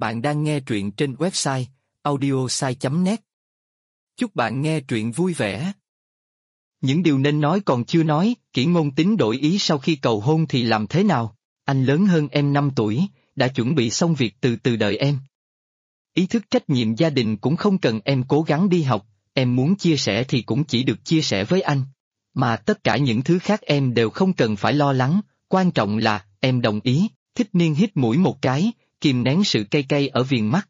Bạn đang nghe truyện trên website audiosai.net. Chúc bạn nghe truyện vui vẻ. Những điều nên nói còn chưa nói, Kỷ Ngôn Tín đổi ý sau khi cầu hôn thì làm thế nào? Anh lớn hơn em 5 tuổi, đã chuẩn bị xong việc từ từ đợi em. Ý thức trách nhiệm gia đình cũng không cần em cố gắng đi học, em muốn chia sẻ thì cũng chỉ được chia sẻ với anh. Mà tất cả những thứ khác em đều không cần phải lo lắng, quan trọng là em đồng ý. Thích Niên hít mũi một cái, kìm nén sự cay cay ở viền mắt.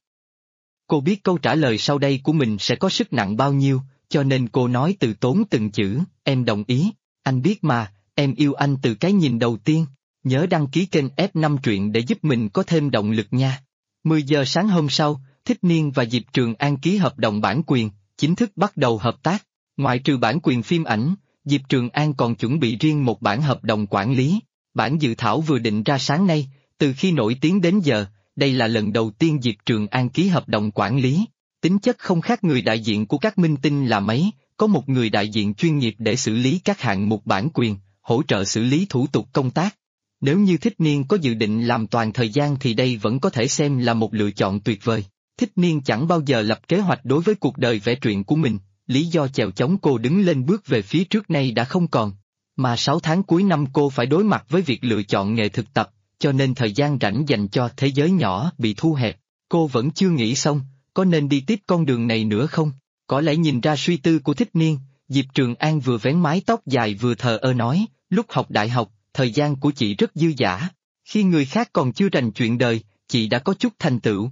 Cô biết câu trả lời sau đây của mình sẽ có sức nặng bao nhiêu, cho nên cô nói từ tốn từng chữ, em đồng ý, anh biết mà, em yêu anh từ cái nhìn đầu tiên, nhớ đăng ký kênh F5 truyện để giúp mình có thêm động lực nha. 10 giờ sáng hôm sau, Thích Niên và Diệp Trường An ký hợp đồng bản quyền, chính thức bắt đầu hợp tác, ngoại trừ bản quyền phim ảnh, Diệp Trường An còn chuẩn bị riêng một bản hợp đồng quản lý, bản dự thảo vừa định ra sáng nay, từ khi nổi tiếng đến giờ. Đây là lần đầu tiên Diệp Trường An ký hợp đồng quản lý, tính chất không khác người đại diện của các minh tinh là mấy, có một người đại diện chuyên nghiệp để xử lý các hạng mục bản quyền, hỗ trợ xử lý thủ tục công tác. Nếu như Thích Niên có dự định làm toàn thời gian thì đây vẫn có thể xem là một lựa chọn tuyệt vời. Thích Niên chẳng bao giờ lập kế hoạch đối với cuộc đời vẽ truyện của mình, lý do chèo chống cô đứng lên bước về phía trước nay đã không còn. Mà 6 tháng cuối năm cô phải đối mặt với việc lựa chọn nghề thực tập, cho nên thời gian rảnh dành cho thế giới nhỏ bị thu hẹp. Cô vẫn chưa nghĩ xong, có nên đi tiếp con đường này nữa không? Có lẽ nhìn ra suy tư của Thích Niên, Diệp Trường An vừa vén mái tóc dài vừa thờ ơ nói, lúc học đại học, thời gian của chị rất dư dả. Khi người khác còn chưa rành chuyện đời, chị đã có chút thành tựu.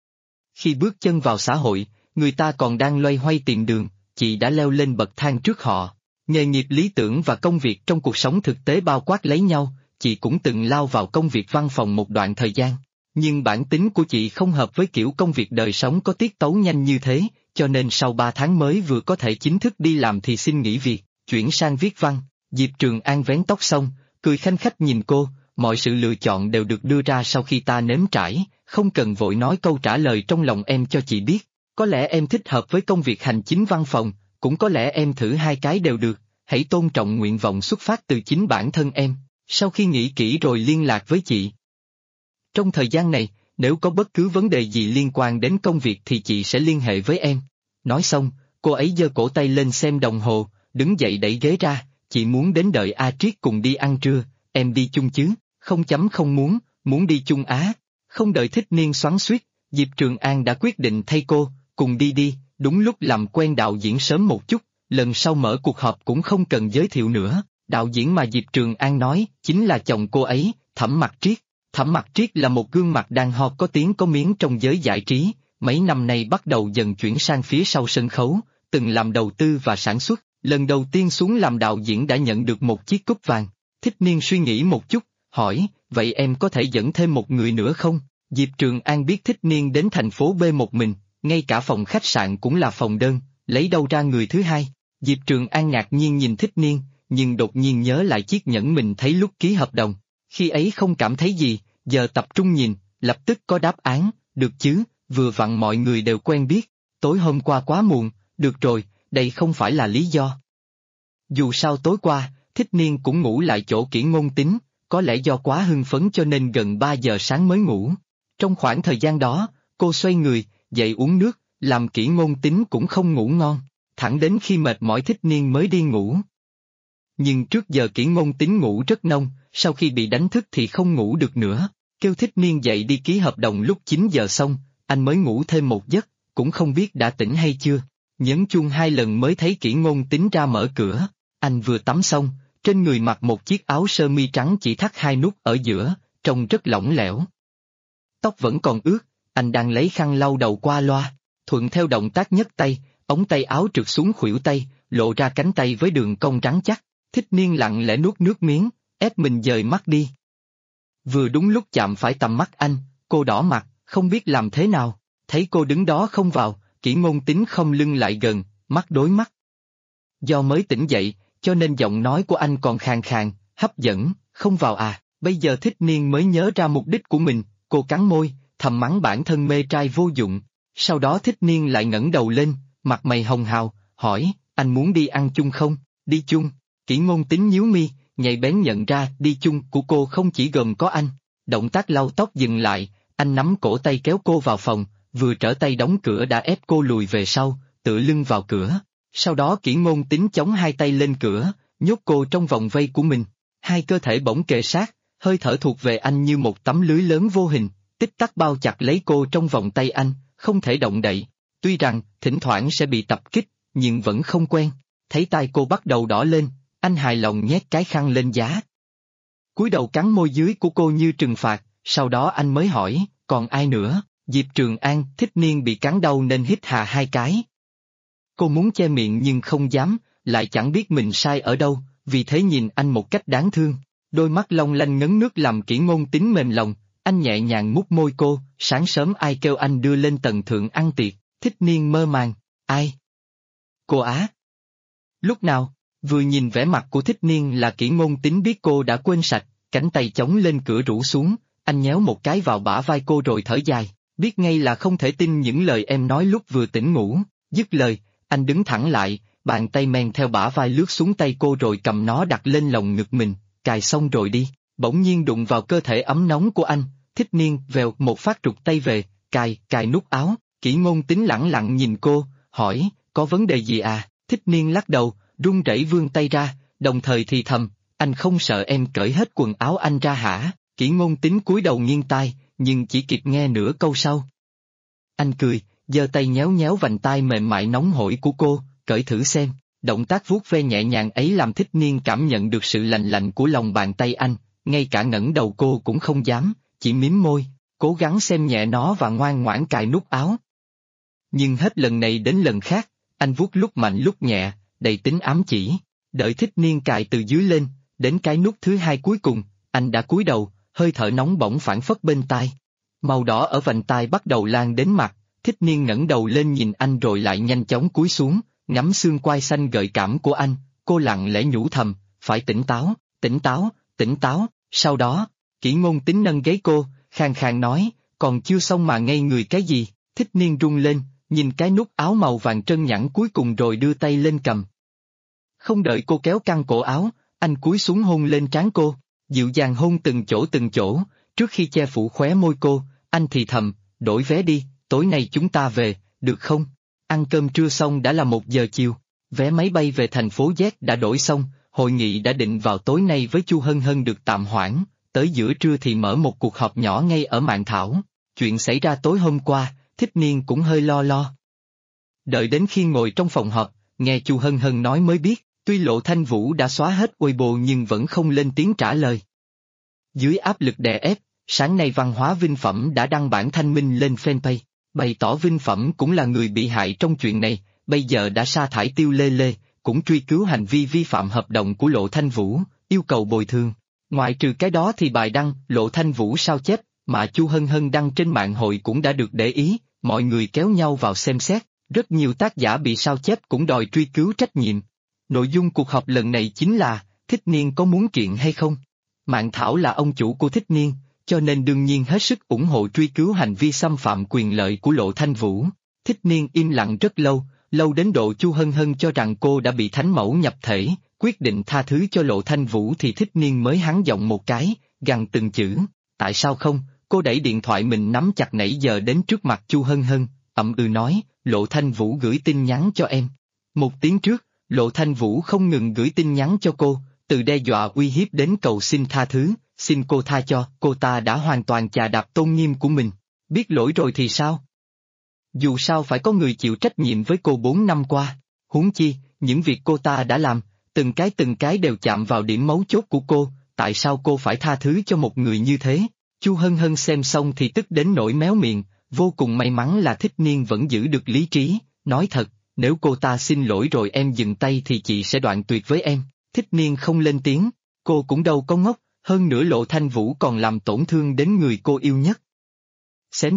Khi bước chân vào xã hội, người ta còn đang loay hoay tìm đường, chị đã leo lên bậc thang trước họ. Nghề nghiệp lý tưởng và công việc trong cuộc sống thực tế bao quát lấy nhau. Chị cũng từng lao vào công việc văn phòng một đoạn thời gian, nhưng bản tính của chị không hợp với kiểu công việc đời sống có tiết tấu nhanh như thế, cho nên sau 3 tháng mới vừa có thể chính thức đi làm thì xin nghỉ việc, chuyển sang viết văn. Diệp Trường An vén tóc xong, cười khanh khách nhìn cô, mọi sự lựa chọn đều được đưa ra sau khi ta nếm trải, không cần vội nói câu trả lời trong lòng em cho chị biết, có lẽ em thích hợp với công việc hành chính văn phòng, cũng có lẽ em thử hai cái đều được, hãy tôn trọng nguyện vọng xuất phát từ chính bản thân em. Sau khi nghĩ kỹ rồi liên lạc với chị. Trong thời gian này, nếu có bất cứ vấn đề gì liên quan đến công việc thì chị sẽ liên hệ với em. Nói xong, cô ấy giơ cổ tay lên xem đồng hồ, đứng dậy đẩy ghế ra, chị muốn đến đợi A Triết cùng đi ăn trưa, em đi chung chứ, không muốn, muốn đi chung á. Không đợi Thích Niên xoắn xuýt, Diệp Trường An đã quyết định thay cô, cùng đi, đúng lúc làm quen đạo diễn sớm một chút, lần sau mở cuộc họp cũng không cần giới thiệu nữa. Đạo diễn mà Diệp Trường An nói, chính là chồng cô ấy, Thẩm Mặc Triết. Thẩm Mặc Triết là một gương mặt đang hot có tiếng có miếng trong giới giải trí, mấy năm nay bắt đầu dần chuyển sang phía sau sân khấu, từng làm đầu tư và sản xuất, lần đầu tiên xuống làm đạo diễn đã nhận được một chiếc cúp vàng. Thích Niên suy nghĩ một chút, hỏi, vậy em có thể dẫn thêm một người nữa không? Diệp Trường An biết Thích Niên đến thành phố B một mình, ngay cả phòng khách sạn cũng là phòng đơn, lấy đâu ra người thứ hai? Diệp Trường An ngạc nhiên nhìn Thích Niên, nhưng đột nhiên nhớ lại chiếc nhẫn mình thấy lúc ký hợp đồng, khi ấy không cảm thấy gì, giờ tập trung nhìn, lập tức có đáp án, được chứ, vừa vặn mọi người đều quen biết, tối hôm qua quá muộn, được rồi, đây không phải là lý do. Dù sao tối qua, Thích Niên cũng ngủ lại chỗ Kỷ Ngôn Tín, có lẽ do quá hưng phấn cho nên gần 3 giờ sáng mới ngủ. Trong khoảng thời gian đó, cô xoay người, dậy uống nước, làm Kỷ Ngôn Tín cũng không ngủ ngon, thẳng đến khi mệt mỏi Thích Niên mới đi ngủ. Nhưng trước giờ Kỷ Ngôn Tín ngủ rất nông, sau khi bị đánh thức thì không ngủ được nữa, kêu Thích Niên dậy đi ký hợp đồng lúc 9 giờ xong, anh mới ngủ thêm một giấc, cũng không biết đã tỉnh hay chưa, nhấn chuông 2 lần mới thấy Kỷ Ngôn Tín ra mở cửa, anh vừa tắm xong, trên người mặc một chiếc áo sơ mi trắng chỉ thắt 2 nút ở giữa, trông rất lỏng lẻo. Tóc vẫn còn ướt, anh đang lấy khăn lau đầu qua loa, thuận theo động tác nhấc tay, ống tay áo trượt xuống khuỷu tay, lộ ra cánh tay với đường cong rắn chắc. Thích Niên lặng lẽ nuốt nước miếng, ép mình dời mắt đi. Vừa đúng lúc chạm phải tầm mắt anh, cô đỏ mặt, không biết làm thế nào, thấy cô đứng đó không vào, Kỷ Ngôn Tín không lưng lại gần, mắt đối mắt. Do mới tỉnh dậy, cho nên giọng nói của anh còn khàn khàn, hấp dẫn, không vào à, bây giờ Thích Niên mới nhớ ra mục đích của mình, cô cắn môi, thầm mắng bản thân mê trai vô dụng, sau đó Thích Niên lại ngẩng đầu lên, mặt mày hồng hào, hỏi, anh muốn đi ăn chung không, đi chung. Kỷ Ngôn Tín nhíu mi, nhạy bén nhận ra đi chung của cô không chỉ gồm có anh, động tác lau tóc dừng lại, Anh nắm cổ tay kéo cô vào phòng, vừa trở tay đóng cửa đã ép cô lùi về sau, tựa lưng vào cửa. Sau đó Kỷ Ngôn Tín chống hai tay lên cửa, nhốt cô trong vòng vây của mình. Hai cơ thể bỗng kề sát, hơi thở thuộc về anh như một tấm lưới lớn vô hình, tích tắc bao chặt lấy cô trong vòng tay anh, không thể động đậy. Tuy rằng, thỉnh thoảng sẽ bị tập kích, nhưng vẫn không quen. Thấy tai cô bắt đầu đỏ lên, anh hài lòng nhét cái khăn lên giá. Cúi đầu cắn môi dưới của cô như trừng phạt, sau đó anh mới hỏi, còn ai nữa? Diệp Trường An. Thích Niên bị cắn đau nên hít hà hai cái. Cô muốn che miệng nhưng không dám, lại chẳng biết mình sai ở đâu, vì thế nhìn anh một cách đáng thương. Đôi mắt long lanh ngấn nước làm Kỷ Ngôn Tín mềm lòng, anh nhẹ nhàng mút môi cô, sáng sớm ai kêu anh đưa lên tầng thượng ăn tiệc. Thích Niên mơ màng, ai? Cô á? Lúc nào? Vừa nhìn vẻ mặt của Thích Niên là Kỷ Ngôn Tín biết cô đã quên sạch, cánh tay chống lên cửa rũ xuống, anh nhéo một cái vào bả vai cô rồi thở dài, biết ngay là không thể tin những lời em nói lúc vừa tỉnh ngủ. Dứt lời, anh đứng thẳng lại, bàn tay men theo bả vai lướt xuống tay cô rồi cầm nó đặt lên lồng ngực mình, cài xong rồi đi. Bỗng nhiên đụng vào cơ thể ấm nóng của anh, Thích Niên vèo một phát rụt tay về, cài nút áo. Kỷ Ngôn Tín lẳng lặng nhìn cô, hỏi, có vấn đề gì à? Thích Niên lắc đầu, run rẩy vươn tay ra, đồng thời thì thầm, anh không sợ em cởi hết quần áo anh ra hả? Kỷ Ngôn Tín cúi đầu nghiêng tai, nhưng chỉ kịp nghe nửa câu sau. Anh cười, giơ tay nhéo nhéo vành tai mềm mại nóng hổi của cô, cởi thử xem. Động tác vuốt ve nhẹ nhàng ấy làm Thích Niên cảm nhận được sự lành lạnh của lòng bàn tay anh, ngay cả ngẩng đầu cô cũng không dám, chỉ mím môi, cố gắng xem nhẹ nó và ngoan ngoãn cài nút áo. Nhưng hết lần này đến lần khác, anh vuốt lúc mạnh lúc nhẹ, đầy tính ám chỉ. Đợi Thích Niên cài từ dưới lên, đến cái nút thứ hai cuối cùng, anh đã cúi đầu, hơi thở nóng bỏng phảng phất bên tai. Màu đỏ ở vành tai bắt đầu lan đến mặt, Thích Niên ngẩng đầu lên nhìn anh rồi lại nhanh chóng cúi xuống, ngắm xương quai xanh gợi cảm của anh, cô lặng lẽ nhủ thầm, phải tỉnh táo, tỉnh táo, tỉnh táo. Sau đó, Kỷ Ngôn Tín nâng gáy cô, khàn khàn nói, còn chưa xong mà ngây người cái gì? Thích Niên run lên, nhìn cái nút áo màu vàng trơn nhẵn cuối cùng rồi đưa tay lên cầm. Không đợi cô kéo căng cổ áo, anh cúi xuống hôn lên trán cô, dịu dàng hôn từng chỗ, trước khi che phủ khóe môi cô, anh thì thầm, đổi vé đi, tối nay chúng ta về, được không? Ăn cơm trưa xong đã là 1 giờ chiều, vé máy bay về thành phố Z đã đổi xong, hội nghị đã định vào tối nay với Chu Hân Hân được tạm hoãn, tới giữa trưa thì mở một cuộc họp nhỏ ngay ở Mạn Thảo. Chuyện xảy ra tối hôm qua, Thích Niên cũng hơi lo. Đợi đến khi ngồi trong phòng họp, nghe Chu Hân Hân nói mới biết, tuy Lộ Thanh Vũ đã xóa hết Weibo nhưng vẫn không lên tiếng trả lời. Dưới áp lực đè ép, sáng nay Văn hóa Vinh Phẩm đã đăng bản thanh minh lên fanpage, bày tỏ Vinh Phẩm cũng là người bị hại trong chuyện này, bây giờ đã sa thải Tiêu Lê Lê, cũng truy cứu hành vi vi phạm hợp đồng của Lộ Thanh Vũ, yêu cầu bồi thường. Ngoại trừ cái đó thì bài đăng Lộ Thanh Vũ sao chép, mà Chu Hân Hân đăng trên mạng hội cũng đã được để ý, mọi người kéo nhau vào xem xét, rất nhiều tác giả bị sao chép cũng đòi truy cứu trách nhiệm. Nội dung cuộc họp lần này chính là, Thích Niên có muốn kiện hay không? Mạn Thảo là ông chủ của Thích Niên, cho nên đương nhiên hết sức ủng hộ truy cứu hành vi xâm phạm quyền lợi của Lộ Thanh Vũ. Thích Niên im lặng rất lâu đến độ Chu Hân Hân cho rằng cô đã bị thánh mẫu nhập thể, quyết định tha thứ cho Lộ Thanh Vũ thì Thích Niên mới hắn giọng một cái, gằn từng chữ, tại sao không? Cô đẩy điện thoại mình nắm chặt nãy giờ đến trước mặt Chu Hân Hân, nói, Lộ Thanh Vũ gửi tin nhắn cho em. 1 tiếng trước, Lộ Thanh Vũ không ngừng gửi tin nhắn cho cô, từ đe dọa uy hiếp đến cầu xin tha thứ, xin cô tha cho, cô ta đã hoàn toàn chà đạp tôn nghiêm của mình. Biết lỗi rồi thì sao? Dù sao phải có người chịu trách nhiệm với cô 4 năm qua, huống chi, những việc cô ta đã làm, từng cái đều chạm vào điểm mấu chốt của cô, tại sao cô phải tha thứ cho một người như thế? Chu Hân Hân xem xong thì tức đến nỗi méo miệng, vô cùng may mắn là Thích Niên vẫn giữ được lý trí, nói thật, nếu cô ta xin lỗi rồi em dừng tay thì chị sẽ đoạn tuyệt với em. Thích Niên không lên tiếng, cô cũng đâu có ngốc, hơn nữa Lộ Thanh Vũ còn làm tổn thương đến người cô yêu nhất. Xém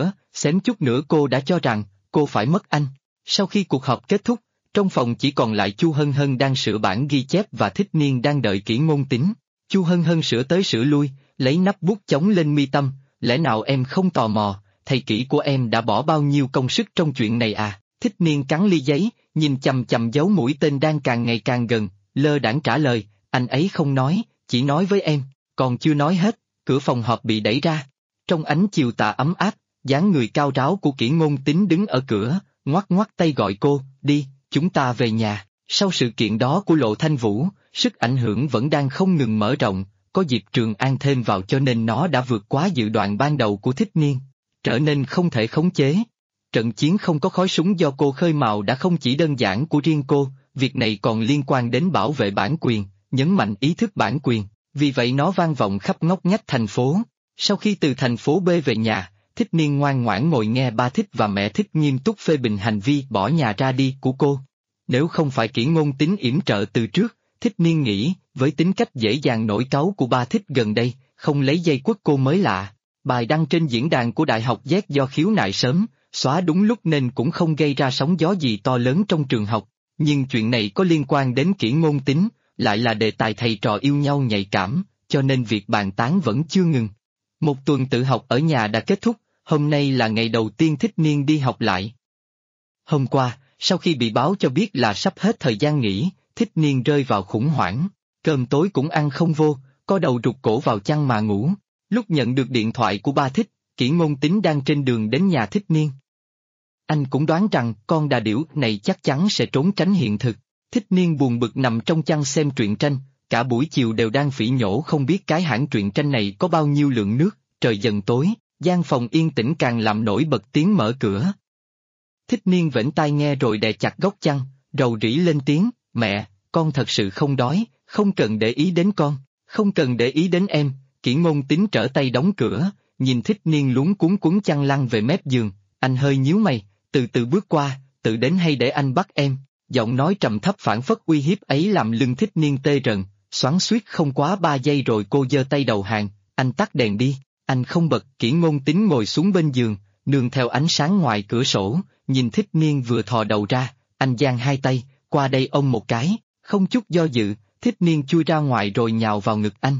chút nữa cô đã cho rằng, cô phải mất anh. Sau khi cuộc họp kết thúc, trong phòng chỉ còn lại Chu Hân Hân đang sửa bản ghi chép và Thích Niên đang đợi Kỷ Ngôn Tín. Chu Hân Hân sửa tới sửa lui, lấy nắp bút chống lên mi tâm, lẽ nào em không tò mò, thầy Kỷ của em đã bỏ bao nhiêu công sức trong chuyện này à? Thích Niên cắn ly giấy, nhìn chằm chằm dấu mũi tên đang càng ngày càng gần, lơ đãng trả lời, anh ấy không nói, chỉ nói với em, còn chưa nói hết, cửa phòng họp bị đẩy ra. Trong ánh chiều tà ấm áp, dáng người cao ráo của Kỷ Ngôn Tín đứng ở cửa, ngoắc ngoắc tay gọi cô, đi, chúng ta về nhà. Sau sự kiện đó của Lộ Thanh Vũ, sức ảnh hưởng vẫn đang không ngừng mở rộng, có Diệp Trường An thêm vào cho nên nó đã vượt quá dự đoạn ban đầu của Thích Niên, trở nên không thể khống chế. Trận chiến không có khói súng do cô khơi mào đã không chỉ đơn giản của riêng cô, việc này còn liên quan đến bảo vệ bản quyền, nhấn mạnh ý thức bản quyền, vì vậy nó vang vọng khắp ngóc ngách thành phố. Sau khi từ thành phố B về nhà, Thích Niên ngoan ngoãn ngồi nghe ba Thích và mẹ Thích nghiêm túc phê bình hành vi bỏ nhà ra đi của cô. Nếu không phải Kỷ Ngôn Tín yểm trợ từ trước, Thích Niên nghĩ, với tính cách dễ dàng nổi cáu của ba Thích gần đây, không lấy dây quất cô mới lạ. Bài đăng trên diễn đàn của Đại học Z do khiếu nại sớm, xóa đúng lúc nên cũng không gây ra sóng gió gì to lớn trong trường học, nhưng chuyện này có liên quan đến Kỷ Ngôn Tín, lại là đề tài thầy trò yêu nhau nhạy cảm, cho nên việc bàn tán vẫn chưa ngừng. Một tuần tự học ở nhà đã kết thúc, hôm nay là ngày đầu tiên Thích Niên đi học lại. Hôm qua, sau khi bị báo cho biết là sắp hết thời gian nghỉ, Thích Niên rơi vào khủng hoảng, cơm tối cũng ăn không vô, co đầu rụt cổ vào chăn mà ngủ. Lúc nhận được điện thoại của ba Thích, Kỷ Ngôn Tín đang trên đường đến nhà Thích Niên. Anh cũng đoán rằng con đà điểu này chắc chắn sẽ trốn tránh hiện thực. Thích Niên buồn bực nằm trong chăn xem truyện tranh, cả buổi chiều đều đang phỉ nhổ không biết cái hãng truyện tranh này có bao nhiêu lượng nước, trời dần tối, gian phòng yên tĩnh càng làm nổi bật tiếng mở cửa. Thích Niên vểnh tai nghe rồi đè chặt góc chăn, rầu rĩ lên tiếng, mẹ, con thật sự không đói, không cần để ý đến con, không cần để ý đến em. Kỷ Ngôn Tín trở tay đóng cửa, nhìn Thích Niên luống cuống quấn chăn lăn về mép giường, anh hơi nhíu mày, từ từ bước qua, tự đến hay để anh bắt em. Giọng nói trầm thấp phảng phất uy hiếp ấy làm lưng Thích Niên tê rần, xoắn xuýt không quá 3 giây rồi cô giơ tay đầu hàng, anh tắt đèn đi, anh không bật. Kỷ Ngôn Tín ngồi xuống bên giường, nương theo ánh sáng ngoài cửa sổ, nhìn Thích Niên vừa thò đầu ra, anh giang hai tay, qua đây ôm một cái, không chút do dự, Thích Niên chui ra ngoài rồi nhào vào ngực anh.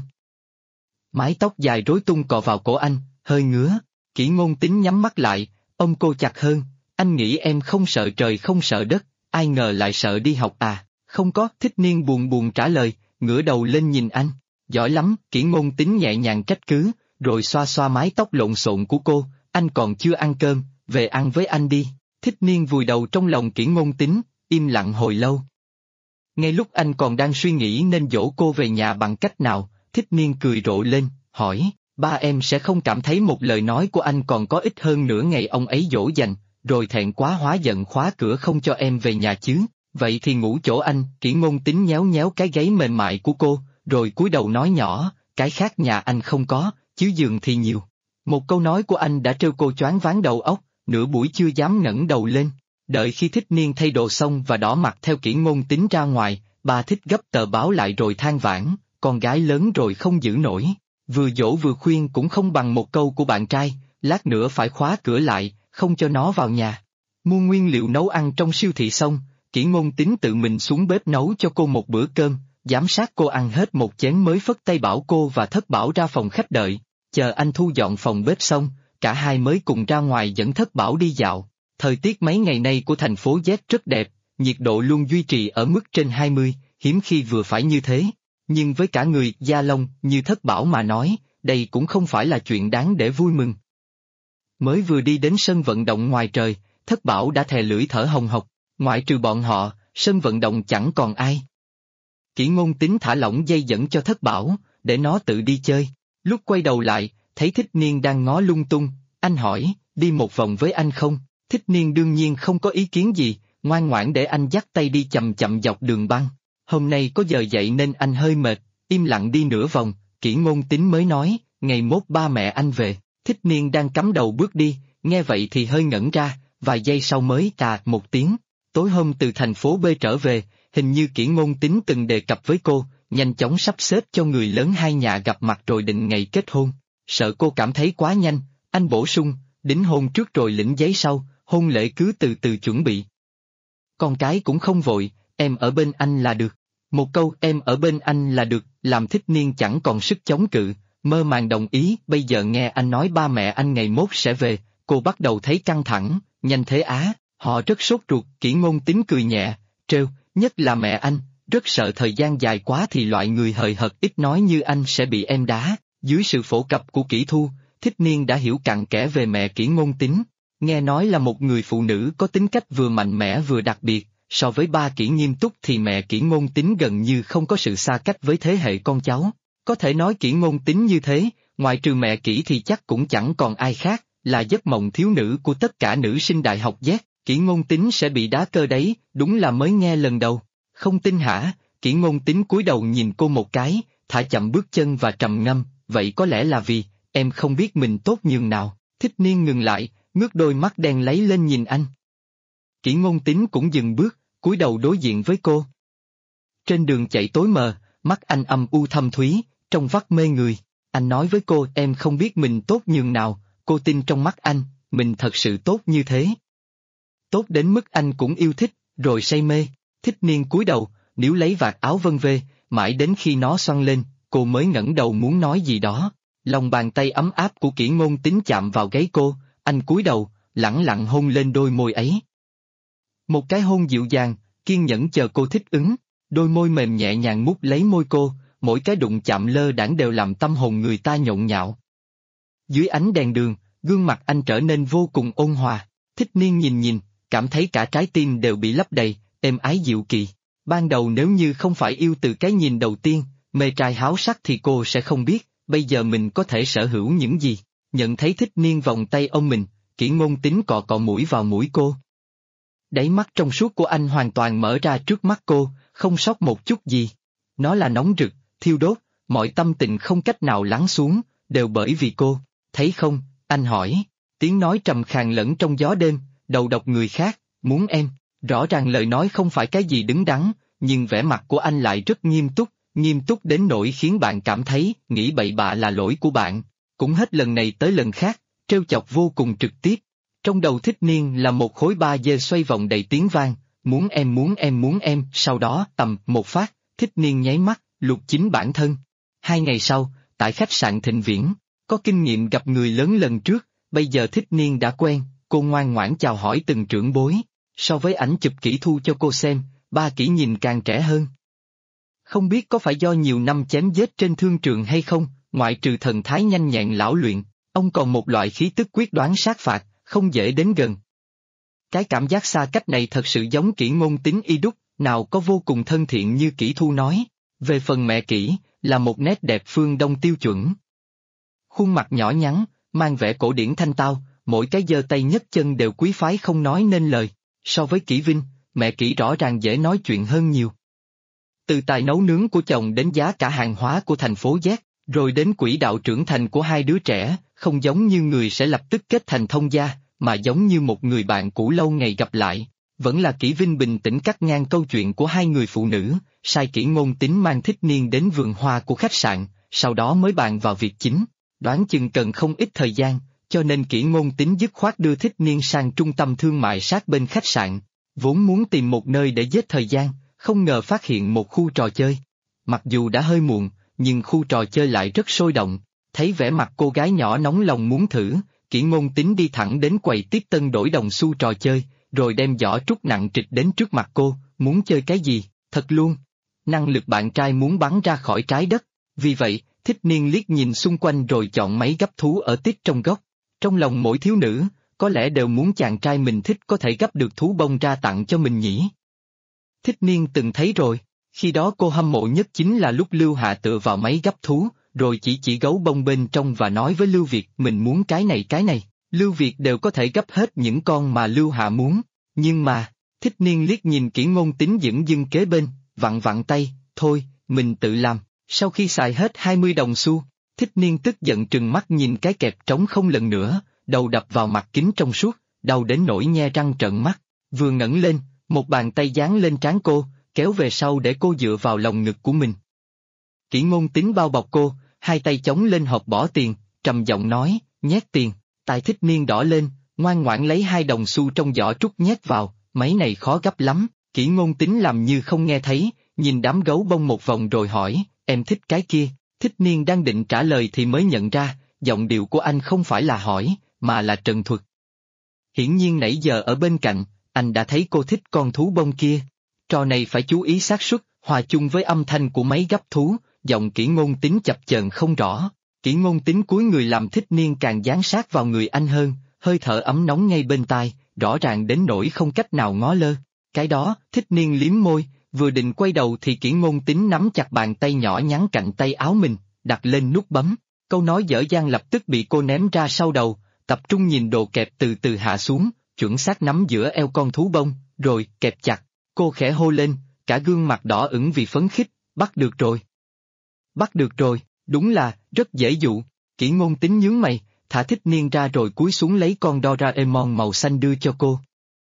Mái tóc dài rối tung cọ vào cổ anh, hơi ngứa, Kỷ Ngôn Tín nhắm mắt lại, ôm cô chặt hơn, anh nghĩ em không sợ trời không sợ đất, ai ngờ lại sợ đi học à, không có. Thích Niên buồn buồn trả lời, ngửa đầu lên nhìn anh, giỏi lắm. Kỷ Ngôn Tín nhẹ nhàng trách cứ, rồi xoa xoa mái tóc lộn xộn của cô, anh còn chưa ăn cơm, về ăn với anh đi. Thích Niên vùi đầu trong lòng Kỷ Ngôn Tín, im lặng hồi lâu. Ngay lúc anh còn đang suy nghĩ nên dỗ cô về nhà bằng cách nào, Thích Niên cười rộ lên, hỏi, ba em sẽ không cảm thấy một lời nói của anh còn có ích hơn nửa ngày ông ấy dỗ dành, rồi thẹn quá hóa giận khóa cửa không cho em về nhà chứ? Vậy thì ngủ chỗ anh. Kỷ Ngôn Tín nhéo nhéo cái gáy mềm mại của cô, rồi cúi đầu nói nhỏ, cái khác nhà anh không có, chứ giường thì nhiều. Một câu nói của anh đã trêu cô choáng váng đầu óc, nửa buổi chưa dám ngẩng đầu lên. Đợi khi Thích Niên thay đồ xong và đỏ mặt theo Kỷ Ngôn Tín ra ngoài, bà Thích gấp tờ báo lại rồi than vãn, con gái lớn rồi không giữ nổi. Vừa dỗ vừa khuyên cũng không bằng một câu của bạn trai, lát nữa phải khóa cửa lại, không cho nó vào nhà. Mua nguyên liệu nấu ăn trong siêu thị xong, Kỷ Ngôn Tín tự mình xuống bếp nấu cho cô một bữa cơm, giám sát cô ăn hết một chén mới phất tay bảo cô và Thất Bảo ra phòng khách đợi. Chờ anh thu dọn phòng bếp xong, cả hai mới cùng ra ngoài dẫn Thất Bảo đi dạo. Thời tiết mấy ngày nay của thành phố Z rất đẹp, nhiệt độ luôn duy trì ở mức trên 20, hiếm khi vừa phải như thế. Nhưng với cả người da lông như Thất Bảo mà nói, đây cũng không phải là chuyện đáng để vui mừng. Mới vừa đi đến sân vận động ngoài trời, Thất Bảo đã thè lưỡi thở hồng hộc, ngoại trừ bọn họ, sân vận động chẳng còn ai. Kỷ Ngôn Tín thả lỏng dây dẫn cho Thất Bảo, để nó tự đi chơi. Lúc quay đầu lại, thấy Thích Niên đang ngó lung tung, anh hỏi, đi một vòng với anh không? Thích Niên đương nhiên không có ý kiến gì, ngoan ngoãn để anh dắt tay đi chậm chậm dọc đường băng. Hôm nay có giờ dậy nên anh hơi mệt, im lặng đi nửa vòng, Kỷ Ngôn Tín mới nói, ngày mốt ba mẹ anh về. Thích Niên đang cắm đầu bước đi, nghe vậy thì hơi ngẩn ra, vài giây sau mới một tiếng. Tối hôm từ thành phố B trở về, hình như Kỷ Ngôn Tín từng đề cập với cô, nhanh chóng sắp xếp cho người lớn hai nhà gặp mặt rồi định ngày kết hôn. Sợ cô cảm thấy quá nhanh, anh bổ sung, đính hôn trước rồi lĩnh giấy sau, hôn lễ cứ từ từ chuẩn bị. Con cái cũng không vội, em ở bên anh là được. Một câu em ở bên anh là được, làm Thích Niên chẳng còn sức chống cự, mơ màng đồng ý. Bây giờ nghe anh nói ba mẹ anh ngày mốt sẽ về, cô bắt đầu thấy căng thẳng, nhanh thế á, họ rất sốt ruột. Kỷ Ngôn Tín cười nhẹ, trêu, nhất là mẹ anh, rất sợ thời gian dài quá thì loại người hời hợt ít nói như anh sẽ bị em đá. Dưới sự phổ cập của Kỷ Thu, Thích Niên đã hiểu cặn kẽ về mẹ Kỷ Ngôn Tính. Nghe nói là một người phụ nữ có tính cách vừa mạnh mẽ vừa đặc biệt, so với ba Kỷ Nghiêm Túc thì mẹ Kỷ Ngôn Tính gần như không có sự xa cách với thế hệ con cháu. Có thể nói Kỷ Ngôn Tính như thế, ngoại trừ mẹ Kỷ thì chắc cũng chẳng còn ai khác, là giấc mộng thiếu nữ của tất cả nữ sinh đại học Z. Kỷ Ngôn Tính sẽ bị đá cơ đấy, đúng là mới nghe lần đầu. Không tin hả? Kỷ Ngôn Tính cúi đầu nhìn cô một cái, thả chậm bước chân và trầm ngâm, vậy có lẽ là vì em không biết mình tốt nhường nào. Thích Niên ngừng lại, ngước đôi mắt đen lấy lên nhìn anh. Kỷ Ngôn Tính cũng dừng bước, cúi đầu đối diện với cô. Trên đường chạy tối mờ, mắt anh âm u thâm thúy, trong vắt mê người. Anh nói với cô em không biết mình tốt nhường nào, cô tin trong mắt anh, mình thật sự tốt như thế. Tốt đến mức anh cũng yêu thích, rồi say mê. Thích Niên cúi đầu, níu lấy vạt áo vân vê, mãi đến khi nó xoăn lên, cô mới ngẩng đầu muốn nói gì đó. Lòng bàn tay ấm áp của Kỷ Ngôn Tính chạm vào gáy cô, anh cúi đầu, lẳng lặng hôn lên đôi môi ấy. Một cái hôn dịu dàng, kiên nhẫn chờ cô thích ứng, đôi môi mềm nhẹ nhàng mút lấy môi cô, mỗi cái đụng chạm lơ đãng đều làm tâm hồn người ta nhộn nhạo. Dưới ánh đèn đường, gương mặt anh trở nên vô cùng ôn hòa. Thích Niên nhìn, cảm thấy cả trái tim đều bị lấp đầy, êm ái dịu kỳ. Ban đầu nếu như không phải yêu từ cái nhìn đầu tiên, mê trai háo sắc thì cô sẽ không biết, bây giờ mình có thể sở hữu những gì. Nhận thấy Thích Niên vòng tay ôm mình, Kỷ Ngôn Tính cọ cọ mũi vào mũi cô. Đáy mắt trong suốt của anh hoàn toàn mở ra trước mắt cô, không sót một chút gì. Nó là nóng rực, thiêu đốt, mọi tâm tình không cách nào lắng xuống, đều bởi vì cô. Thấy không, anh hỏi, tiếng nói trầm khàn lẫn trong gió đêm, đầu độc người khác, muốn em. Rõ ràng lời nói không phải cái gì đứng đắn, nhưng vẻ mặt của anh lại rất nghiêm túc đến nỗi khiến bạn cảm thấy nghĩ bậy bạ là lỗi của bạn. Cũng hết lần này tới lần khác, trêu chọc vô cùng trực tiếp. Trong đầu Thích Niên là một khối 3D xoay vòng đầy tiếng vang, muốn em, sau đó tầm một phát, Thích Niên nháy mắt, lục chính bản thân. 2 ngày sau, tại khách sạn Thịnh Viễn, có kinh nghiệm gặp người lớn lần trước, bây giờ Thích Niên đã quen, cô ngoan ngoãn chào hỏi từng trưởng bối. So với ảnh chụp Kỷ Thu cho cô xem, ba Kỷ nhìn càng trẻ hơn. Không biết có phải do nhiều năm chém giết trên thương trường hay không, ngoại trừ thần thái nhanh nhẹn lão luyện, ông còn một loại khí tức quyết đoán sát phạt, không dễ đến gần. Cái cảm giác xa cách này thật sự giống Kỷ Ngôn Tính y đúc, nào có vô cùng thân thiện như Kỷ Thu nói. Về phần mẹ Kỷ, là một nét đẹp phương Đông tiêu chuẩn. Khuôn mặt nhỏ nhắn, mang vẻ cổ điển thanh tao, mỗi cái giơ tay nhấc chân đều quý phái không nói nên lời. So với Kỷ Vinh, mẹ Kỷ rõ ràng dễ nói chuyện hơn nhiều. Từ tài nấu nướng của chồng đến giá cả hàng hóa của thành phố Z, rồi đến quỹ đạo trưởng thành của hai đứa trẻ, không giống như người sẽ lập tức kết thành thông gia, mà giống như một người bạn cũ lâu ngày gặp lại. Vẫn là Kỷ Vinh bình tĩnh cắt ngang câu chuyện của hai người phụ nữ, sai Kỷ Ngôn Tính mang Thích Niên đến vườn hoa của khách sạn, sau đó mới bàn vào việc chính. Đoán chừng cần không ít thời gian, cho nên Kỷ Ngôn Tính dứt khoát đưa Thích Niên sang trung tâm thương mại sát bên khách sạn, vốn muốn tìm một nơi để giết thời gian, không ngờ phát hiện một khu trò chơi. Mặc dù đã hơi muộn, nhưng khu trò chơi lại rất sôi động, thấy vẻ mặt cô gái nhỏ nóng lòng muốn thử, Kỷ Ngôn Tính đi thẳng đến quầy tiếp tân đổi đồng xu trò chơi, rồi đem giỏ trúc nặng trịch đến trước mặt cô, muốn chơi cái gì, thật luôn. Năng lực bạn trai muốn bắn ra khỏi trái đất, vì vậy, Thích Niên liếc nhìn xung quanh rồi chọn máy gấp thú ở tít trong góc. Trong lòng mỗi thiếu nữ, có lẽ đều muốn chàng trai mình thích có thể gấp được thú bông ra tặng cho mình nhỉ. Thích Niên từng thấy rồi, khi đó cô hâm mộ nhất chính là lúc Lưu Hạ tựa vào máy gấp thú, rồi chỉ gấu bông bên trong và nói với Lưu Việt mình muốn cái này. Lưu Việt đều có thể gấp hết những con mà Lưu Hạ muốn, nhưng mà, Thích Niên liếc nhìn Kỷ Ngôn Tính dửng dưng kế bên, vặn tay, thôi, mình tự làm. Sau khi xài hết 20 đồng xu, Thích Niên tức giận trừng mắt nhìn cái kẹp trống không lần nữa, đầu đập vào mặt kính trong suốt, đau đến nỗi nhe răng trợn mắt, vừa ngẩng lên, một bàn tay giáng lên trán cô, kéo về sau để cô dựa vào lòng ngực của mình. Kỷ Ngôn Tính bao bọc cô, hai tay chống lên hộp bỏ tiền, trầm giọng nói, nhét tiền, tai Thích Niên đỏ lên, ngoan ngoãn lấy 2 đồng xu trong giỏ trúc nhét vào, máy này khó gấp lắm, Kỷ Ngôn Tính làm như không nghe thấy, nhìn đám gấu bông một vòng rồi hỏi, em thích cái kia. Thích Niên đang định trả lời thì mới nhận ra, giọng điệu của anh không phải là hỏi, mà là trần thuật. Hiển nhiên nãy giờ ở bên cạnh, anh đã thấy cô thích con thú bông kia. Trò này phải chú ý xác suất, hòa chung với âm thanh của máy gấp thú, giọng Kỷ Ngôn Tính chập chờn không rõ. Kỷ Ngôn Tính cúi người làm Thích Niên càng dán sát vào người anh hơn, hơi thở ấm nóng ngay bên tai, rõ ràng đến nỗi không cách nào ngó lơ. Cái đó, Thích Niên liếm môi, vừa định quay đầu thì Kỷ Ngôn Tính nắm chặt bàn tay nhỏ nhắn cạnh tay áo mình, đặt lên nút bấm. Câu nói dở dang lập tức bị cô ném ra sau đầu, tập trung nhìn đồ kẹp từ từ hạ xuống, chuẩn xác nắm giữa eo con thú bông, rồi kẹp chặt. Cô khẽ hô lên, cả gương mặt đỏ ửng vì phấn khích, bắt được rồi. Bắt được rồi, đúng là, rất dễ dụ. Kỷ Ngôn Tính nhướng mày, thả Thích Niên ra rồi cúi xuống lấy con Doraemon màu xanh đưa cho cô.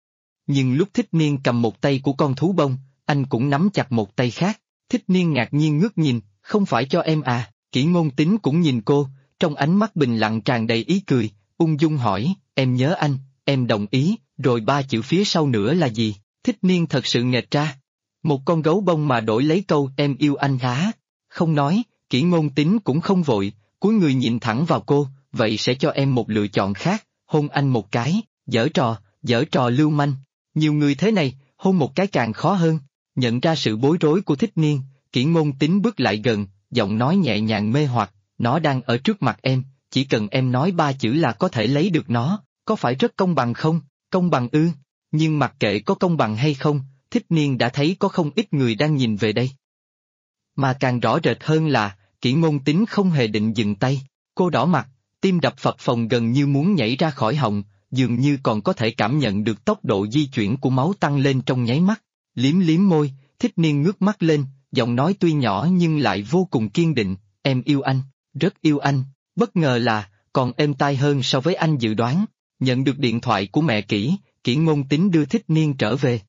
Nhưng lúc Thích Niên cầm một tay của con thú bông, anh cũng nắm chặt một tay khác. Thích Niên ngạc nhiên ngước nhìn, không phải cho em à? Kỷ Ngôn Tính cũng nhìn cô, trong ánh mắt bình lặng tràn đầy ý cười, ung dung hỏi, em nhớ anh, em đồng ý, rồi ba chữ phía sau nữa là gì? Thích Niên thật sự nghệt ra. Một con gấu bông mà đổi lấy câu em yêu anh hả? Không nói, Kỷ Ngôn Tính cũng không vội, cúi người nhìn thẳng vào cô, vậy sẽ cho em một lựa chọn khác, hôn anh một cái, giở trò lưu manh. Nhiều người thế này, hôn một cái càng khó hơn. Nhận ra sự bối rối của Thích Niên, Kỷ Ngôn Tính bước lại gần, giọng nói nhẹ nhàng mê hoặc, nó đang ở trước mặt em, chỉ cần em nói ba chữ là có thể lấy được nó, có phải rất công bằng không? Công bằng ư? Nhưng mặc kệ có công bằng hay không, Thích Niên đã thấy có không ít người đang nhìn về đây. Mà càng rõ rệt hơn là, Kỷ Ngôn Tính không hề định dừng tay, cô đỏ mặt, tim đập phập phồng gần như muốn nhảy ra khỏi họng, dường như còn có thể cảm nhận được tốc độ di chuyển của máu tăng lên trong nháy mắt. Liếm liếm môi, Thích Niên ngước mắt lên, giọng nói tuy nhỏ nhưng lại vô cùng kiên định, em yêu anh, rất yêu anh. Bất ngờ là, còn êm tai hơn so với anh dự đoán. Nhận được điện thoại của mẹ Kỷ Ngôn Tính đưa Thích Niên trở về.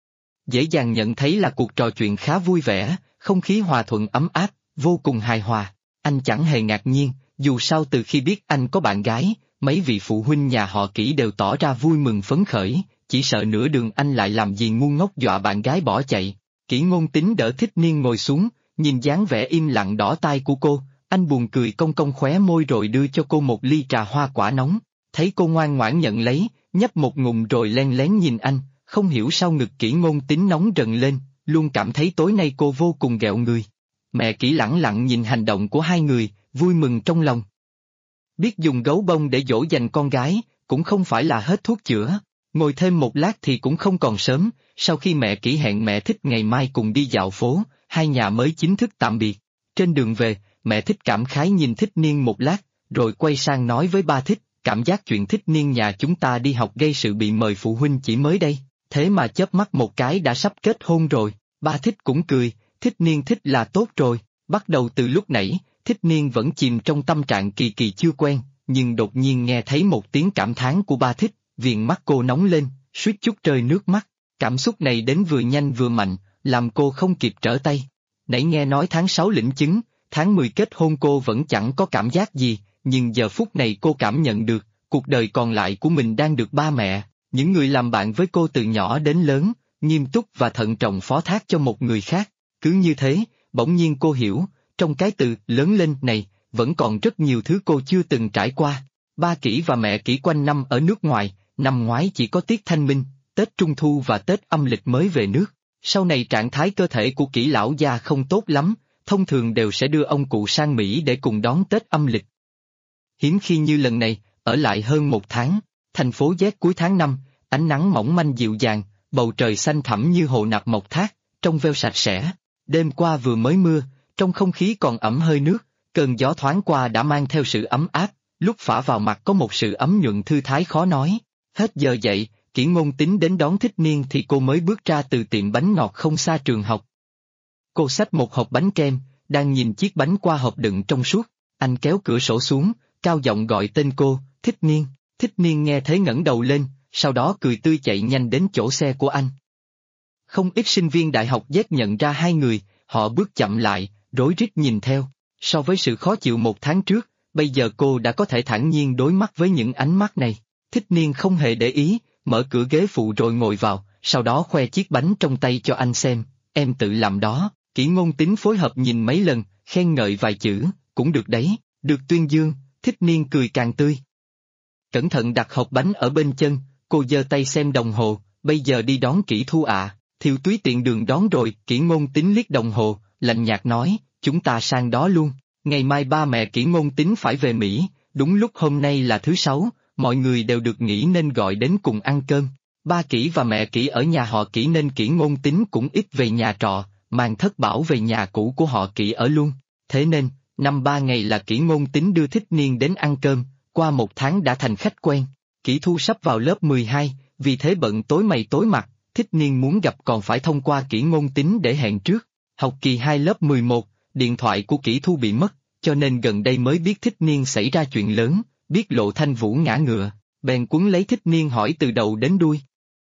Dễ dàng nhận thấy là cuộc trò chuyện khá vui vẻ, không khí hòa thuận ấm áp, vô cùng hài hòa. Anh chẳng hề ngạc nhiên, dù sao từ khi biết anh có bạn gái, mấy vị phụ huynh nhà họ Kỷ đều tỏ ra vui mừng phấn khởi, chỉ sợ nửa đường anh lại làm gì ngu ngốc dọa bạn gái bỏ chạy. Kỷ Ngôn Tính đỡ Thích Niên ngồi xuống, nhìn dáng vẻ im lặng đỏ tai của cô, anh buồn cười cong cong khóe môi rồi đưa cho cô một ly trà hoa quả nóng. Thấy cô ngoan ngoãn nhận lấy, nhấp một ngụm rồi len lén nhìn anh, không hiểu sao ngực Kỷ Ngôn Tính nóng rần lên, luôn cảm thấy tối nay cô vô cùng ghẹo người. Mẹ Kỷ lẳng lặng nhìn hành động của hai người, vui mừng trong lòng. Biết dùng gấu bông để dỗ dành con gái, cũng không phải là hết thuốc chữa. Ngồi thêm một lát thì cũng không còn sớm, sau khi mẹ Kỷ hẹn mẹ Thích ngày mai cùng đi dạo phố, hai nhà mới chính thức tạm biệt. Trên đường về, mẹ Thích cảm khái nhìn Thích Niên một lát, rồi quay sang nói với ba Thích, cảm giác chuyện Thích Niên nhà chúng ta đi học gây sự bị mời phụ huynh chỉ mới đây, thế mà chớp mắt một cái đã sắp kết hôn rồi. Ba Thích cũng cười, Thích Niên thích là tốt rồi. Bắt đầu từ lúc nãy, Thích Niên vẫn chìm trong tâm trạng kỳ kỳ chưa quen, nhưng đột nhiên nghe thấy một tiếng cảm thán của ba Thích, viền mắt cô nóng lên, suýt chút rơi nước mắt. Cảm xúc này đến vừa nhanh vừa mạnh, làm cô không kịp trở tay. Nãy nghe nói tháng 6 lĩnh chứng, tháng 10 kết hôn cô vẫn chẳng có cảm giác gì, nhưng giờ phút này cô cảm nhận được, cuộc đời còn lại của mình đang được ba mẹ, những người làm bạn với cô từ nhỏ đến lớn, nghiêm túc và thận trọng phó thác cho một người khác. Cứ như thế, bỗng nhiên cô hiểu, trong cái từ lớn lên này, vẫn còn rất nhiều thứ cô chưa từng trải qua. Ba Kỷ và mẹ Kỷ quanh năm ở nước ngoài, năm ngoái chỉ có tiết Thanh Minh, Tết Trung Thu và Tết âm lịch mới về nước. Sau này trạng thái cơ thể của Kỷ lão gia không tốt lắm, thông thường đều sẽ đưa ông cụ sang Mỹ để cùng đón Tết âm lịch. Hiếm khi như lần này, ở lại hơn một tháng, thành phố Z cuối tháng 5, ánh nắng mỏng manh dịu dàng, bầu trời xanh thẳm như hồ nạp mộc thác, trong veo sạch sẽ. Đêm qua vừa mới mưa, trong không khí còn ẩm hơi nước, cơn gió thoáng qua đã mang theo sự ấm áp, lúc phả vào mặt có một sự ấm nhuận thư thái khó nói. Hết giờ dậy, Kỷ Ngôn Tính đến đón Thích Niên thì cô mới bước ra từ tiệm bánh ngọt không xa trường học. Cô xách một hộp bánh kem, đang nhìn chiếc bánh qua hộp đựng trong suốt, anh kéo cửa sổ xuống, cao giọng gọi tên cô, Thích Niên. Thích Niên nghe thấy ngẩng đầu lên, sau đó cười tươi chạy nhanh đến chỗ xe của anh. Không ít sinh viên đại học Z nhận ra hai người, họ bước chậm lại, rối rít nhìn theo. So với sự khó chịu một tháng trước, bây giờ cô đã có thể thản nhiên đối mắt với những ánh mắt này. Thích Niên không hề để ý, mở cửa ghế phụ rồi ngồi vào, sau đó khoe chiếc bánh trong tay cho anh xem, em tự làm đó. Kỷ Ngôn Tính phối hợp nhìn mấy lần, khen ngợi vài chữ, cũng được đấy, được tuyên dương. Thích Niên cười càng tươi. Cẩn thận đặt hộp bánh ở bên chân, cô giơ tay xem đồng hồ, bây giờ đi đón Kỷ Thu ạ. Thiệu Túy tiện đường đón rồi. Kỷ Ngôn Tính liếc đồng hồ, lạnh nhạt nói, chúng ta sang đó luôn. Ngày mai ba mẹ Kỷ Ngôn Tính phải về Mỹ, đúng lúc hôm nay là thứ Sáu, mọi người đều được nghỉ nên gọi đến cùng ăn cơm. Ba Kỷ và mẹ Kỷ ở nhà họ Kỷ nên Kỷ Ngôn Tính cũng ít về nhà trọ, mang Thất Bảo về nhà cũ của họ Kỷ ở luôn. Thế nên, năm 3 ngày là Kỷ Ngôn Tính đưa Thích Niên đến ăn cơm, qua 1 tháng đã thành khách quen. Kỷ Thu sắp vào lớp 12, vì thế bận tối mày tối mặt, Thích Niên muốn gặp còn phải thông qua Kỷ Ngôn Tính để hẹn trước. Học kỳ 2 lớp 11, điện thoại của Kỷ Thu bị mất, cho nên gần đây mới biết Thích Niên xảy ra chuyện lớn, biết Lộ Thanh Vũ ngã ngựa, bèn quấn lấy Thích Niên hỏi từ đầu đến đuôi.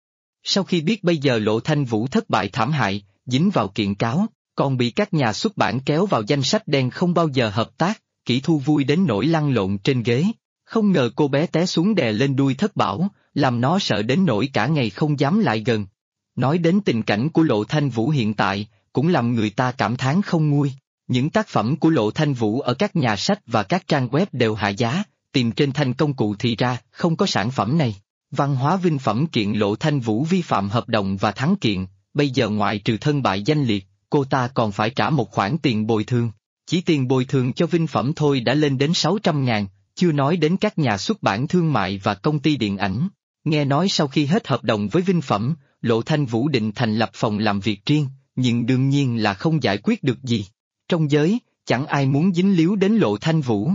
Sau khi biết bây giờ Lộ Thanh Vũ thất bại thảm hại, dính vào kiện cáo, còn bị các nhà xuất bản kéo vào danh sách đen không bao giờ hợp tác, Kỷ Thu vui đến nỗi lăn lộn trên ghế. Không ngờ cô bé té xuống đè lên đuôi Thất Bảo, làm nó sợ đến nỗi cả ngày không dám lại gần. Nói đến tình cảnh của Lộ Thanh Vũ hiện tại, cũng làm người ta cảm thán không nguôi. Những tác phẩm của Lộ Thanh Vũ ở các nhà sách và các trang web đều hạ giá, tìm trên thanh công cụ thì ra không có sản phẩm này. Văn hóa Vinh Phẩm kiện Lộ Thanh Vũ vi phạm hợp đồng và thắng kiện, bây giờ ngoại trừ thân bại danh liệt, cô ta còn phải trả một khoản tiền bồi thường. Chỉ tiền bồi thường cho Vinh Phẩm thôi đã lên đến 600.000, chưa nói đến các nhà xuất bản thương mại và công ty điện ảnh. Nghe nói sau khi hết hợp đồng với Vinh Phẩm, Lộ Thanh Vũ định thành lập phòng làm việc riêng, nhưng đương nhiên là không giải quyết được gì. Trong giới, chẳng ai muốn dính líu đến Lộ Thanh Vũ.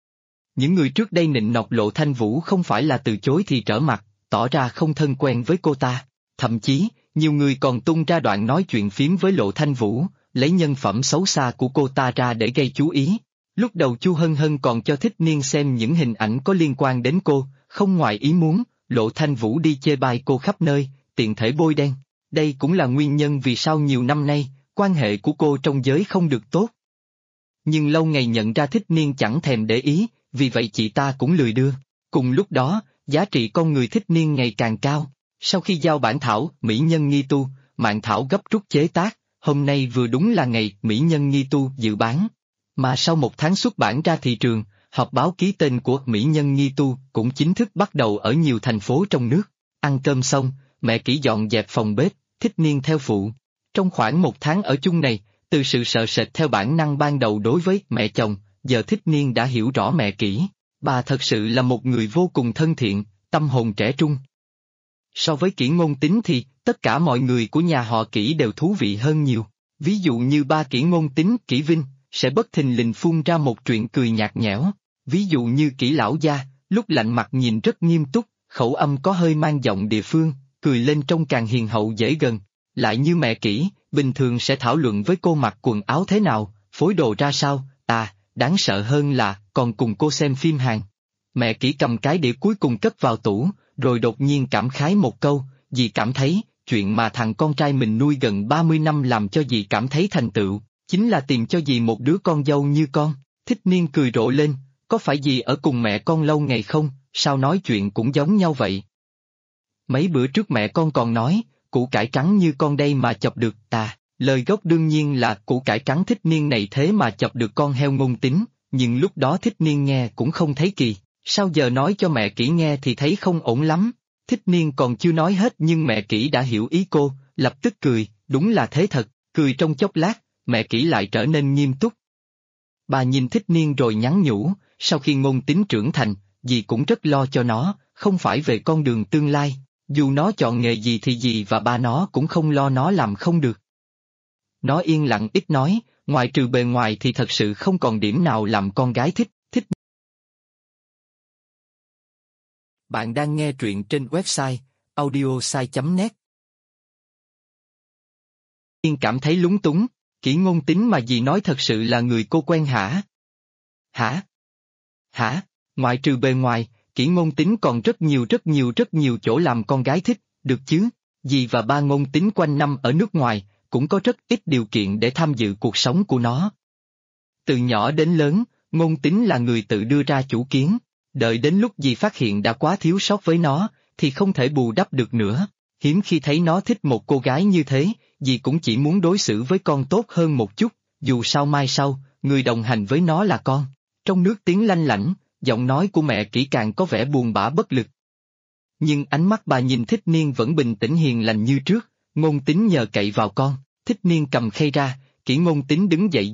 Những người trước đây nịnh nọt Lộ Thanh Vũ không phải là từ chối thì trở mặt, tỏ ra không thân quen với cô ta. Thậm chí, nhiều người còn tung ra đoạn nói chuyện phím với Lộ Thanh Vũ, lấy nhân phẩm xấu xa của cô ta ra để gây chú ý. Lúc đầu Chu Hân Hân còn cho Thích Niên xem những hình ảnh có liên quan đến cô, không ngoài ý muốn, Lộ Thanh Vũ đi chê bai cô khắp nơi, tiện thể bôi đen. Đây cũng là nguyên nhân vì sao nhiều năm nay, quan hệ của cô trong giới không được tốt. Nhưng lâu ngày nhận ra Thích Niên chẳng thèm để ý, vì vậy chị ta cũng lười đưa. Cùng lúc đó, giá trị con người Thích Niên ngày càng cao. Sau khi giao bản thảo Mỹ Nhân Nghi Tu, Mạn thảo gấp rút chế tác, hôm nay vừa đúng là ngày Mỹ Nhân Nghi Tu dự bán. Mà sau 1 tháng xuất bản ra thị trường, họp báo ký tên của Mỹ Nhân Nghi Tu cũng chính thức bắt đầu ở nhiều thành phố trong nước. Ăn cơm xong, mẹ Kỷ dọn dẹp phòng bếp, Thích Niên theo phụ. Trong khoảng 1 tháng ở chung này, từ sự sợ sệt theo bản năng ban đầu đối với mẹ chồng, giờ Thích Niên đã hiểu rõ mẹ Kỷ. Bà thật sự là một người vô cùng thân thiện, tâm hồn trẻ trung. So với Kỷ Ngôn Tính thì, tất cả mọi người của nhà họ Kỷ đều thú vị hơn nhiều. Ví dụ như ba Kỷ Ngôn Tính, Kỷ Vinh, sẽ bất thình lình phun ra một chuyện cười nhạt nhẽo. Ví dụ như Kỷ lão gia, lúc lạnh mặt nhìn rất nghiêm túc, khẩu âm có hơi mang giọng địa phương, cười lên trông càng hiền hậu dễ gần. Lại như mẹ Kỷ, bình thường sẽ thảo luận với cô mặc quần áo thế nào, phối đồ ra sao, đáng sợ hơn là còn cùng cô xem phim Hàn. Mẹ Kỷ cầm cái đĩa cuối cùng cất vào tủ, rồi đột nhiên cảm khái một câu, dì cảm thấy, chuyện mà thằng con trai mình nuôi gần 30 năm làm cho dì cảm thấy thành tựu, chính là tìm cho dì một đứa con dâu như con. Thích Niên cười rộ lên, có phải dì ở cùng mẹ con lâu ngày không, sao nói chuyện cũng giống nhau vậy. Mấy bữa trước mẹ con còn nói, củ cải trắng như con đây mà chọc được lời gốc đương nhiên là củ cải trắng Thích Niên này thế mà chọc được con heo Ngôn Tính, nhưng lúc đó Thích Niên nghe cũng không thấy kỳ, sao giờ nói cho mẹ Kỷ nghe thì thấy không ổn lắm. Thích Niên còn chưa nói hết nhưng mẹ Kỷ đã hiểu ý cô, lập tức cười, đúng là thế thật, cười trong chốc lát, mẹ Kỷ lại trở nên nghiêm túc. Bà nhìn Thích Niên rồi nhắn nhủ, sau khi Ngôn Tính trưởng thành, dì cũng rất lo cho nó, không phải về con đường tương lai, dù nó chọn nghề gì thì dì và ba nó cũng không lo nó làm không được. Nó yên lặng ít nói, ngoại trừ bề ngoài thì thật sự không còn điểm nào làm con gái thích. Bạn đang nghe truyện trên website audiosai.net. Yên cảm thấy lúng túng, Kỷ Ngôn Tính mà dì nói thật sự là người cô quen hả? Hả? Ngoại trừ bề ngoài, Kỷ Ngôn Tính còn rất nhiều chỗ làm con gái thích, được chứ? Dì và ba Ngôn Tính quanh năm ở nước ngoài, cũng có rất ít điều kiện để tham dự cuộc sống của nó. Từ nhỏ đến lớn, Ngôn Tính là người tự đưa ra chủ kiến, đợi đến lúc dì phát hiện đã quá thiếu sót với nó, thì không thể bù đắp được nữa. Hiếm khi thấy nó thích một cô gái như thế, dì cũng chỉ muốn đối xử với con tốt hơn một chút, dù sao mai sau, người đồng hành với nó là con. Trong nước tiếng lanh lảnh, giọng nói của mẹ Kỷ càng có vẻ buồn bã bất lực. Nhưng ánh mắt bà nhìn Thích Niên vẫn bình tĩnh hiền lành như trước, Ngôn Tính nhờ cậy vào con. Thích Niên cầm khay ra, Kỷ Ngôn Tính đứng dậy giúp,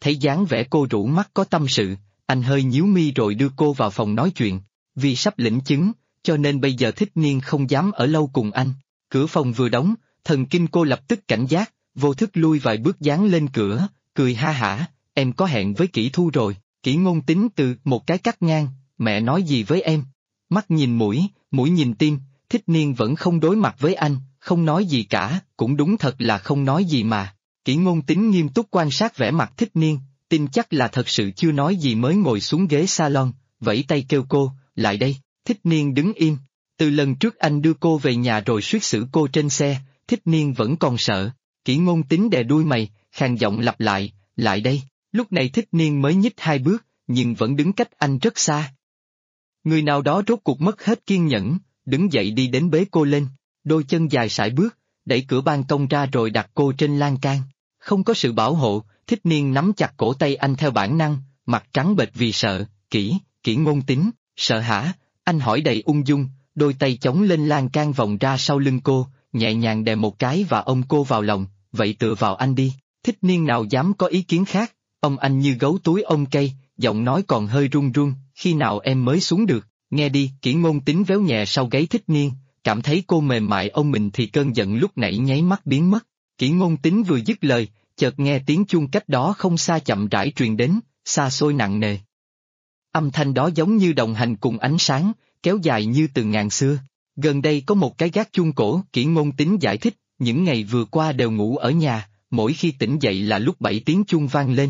thấy dáng vẻ cô rũ mắt có tâm sự, anh hơi nhíu mi rồi đưa cô vào phòng nói chuyện. Vì sắp lĩnh chứng, cho nên bây giờ Thích Niên không dám ở lâu cùng anh. Cửa phòng vừa đóng, thần kinh cô lập tức cảnh giác, vô thức lui vài bước dán lên cửa, cười ha hả, em có hẹn với Kỷ Thu rồi. Kỷ Ngôn Tính từ một cái cắt ngang, mẹ nói gì với em? Mắt nhìn mũi, mũi nhìn tim, Thích Niên vẫn không đối mặt với anh, không nói gì cả, cũng đúng thật là không nói gì mà. Kỷ Ngôn Tính nghiêm túc quan sát vẻ mặt Thích Niên, tin chắc là thật sự chưa nói gì mới ngồi xuống ghế salon, vẫy tay kêu cô, lại đây. Thích Niên đứng im. Từ lần trước anh đưa cô về nhà rồi suýt xử cô trên xe, Thích Niên vẫn còn sợ. Kỷ Ngôn Tính đè đuôi mày, khàn giọng lặp lại đây. Lúc này Thích Niên mới nhích 2 bước, nhưng vẫn đứng cách anh rất xa. Người nào đó rốt cuộc mất hết kiên nhẫn, đứng dậy đi đến bế cô lên, đôi chân dài sải bước, đẩy cửa ban công ra rồi đặt cô trên lan can. Không có sự bảo hộ, Thích Niên nắm chặt cổ tay anh theo bản năng, mặt trắng bệch vì sợ. Kỷ Ngôn Tính, sợ hả? Anh hỏi đầy ung dung, đôi tay chống lên lan can vòng ra sau lưng cô, nhẹ nhàng đè một cái và ôm cô vào lòng, vậy tựa vào anh đi. Thích Niên nào dám có ý kiến khác, ôm anh như gấu túi ôm cây, giọng nói còn hơi run run, khi nào em mới xuống được, nghe đi. Kỷ Ngôn Tính véo nhẹ sau gáy Thích Niên, cảm thấy cô mềm mại ôm mình thì cơn giận lúc nãy nháy mắt biến mất. Kỷ Ngôn Tính vừa dứt lời, chợt nghe tiếng chuông cách đó không xa chậm rãi truyền đến, xa xôi nặng nề. Âm thanh đó giống như đồng hành cùng ánh sáng, kéo dài như từ ngàn xưa. Gần đây có một cái gác chuông cổ, Kỷ Ngôn Tính giải thích, những ngày vừa qua đều ngủ ở nhà, mỗi khi tỉnh dậy là lúc 7 tiếng chuông vang lên.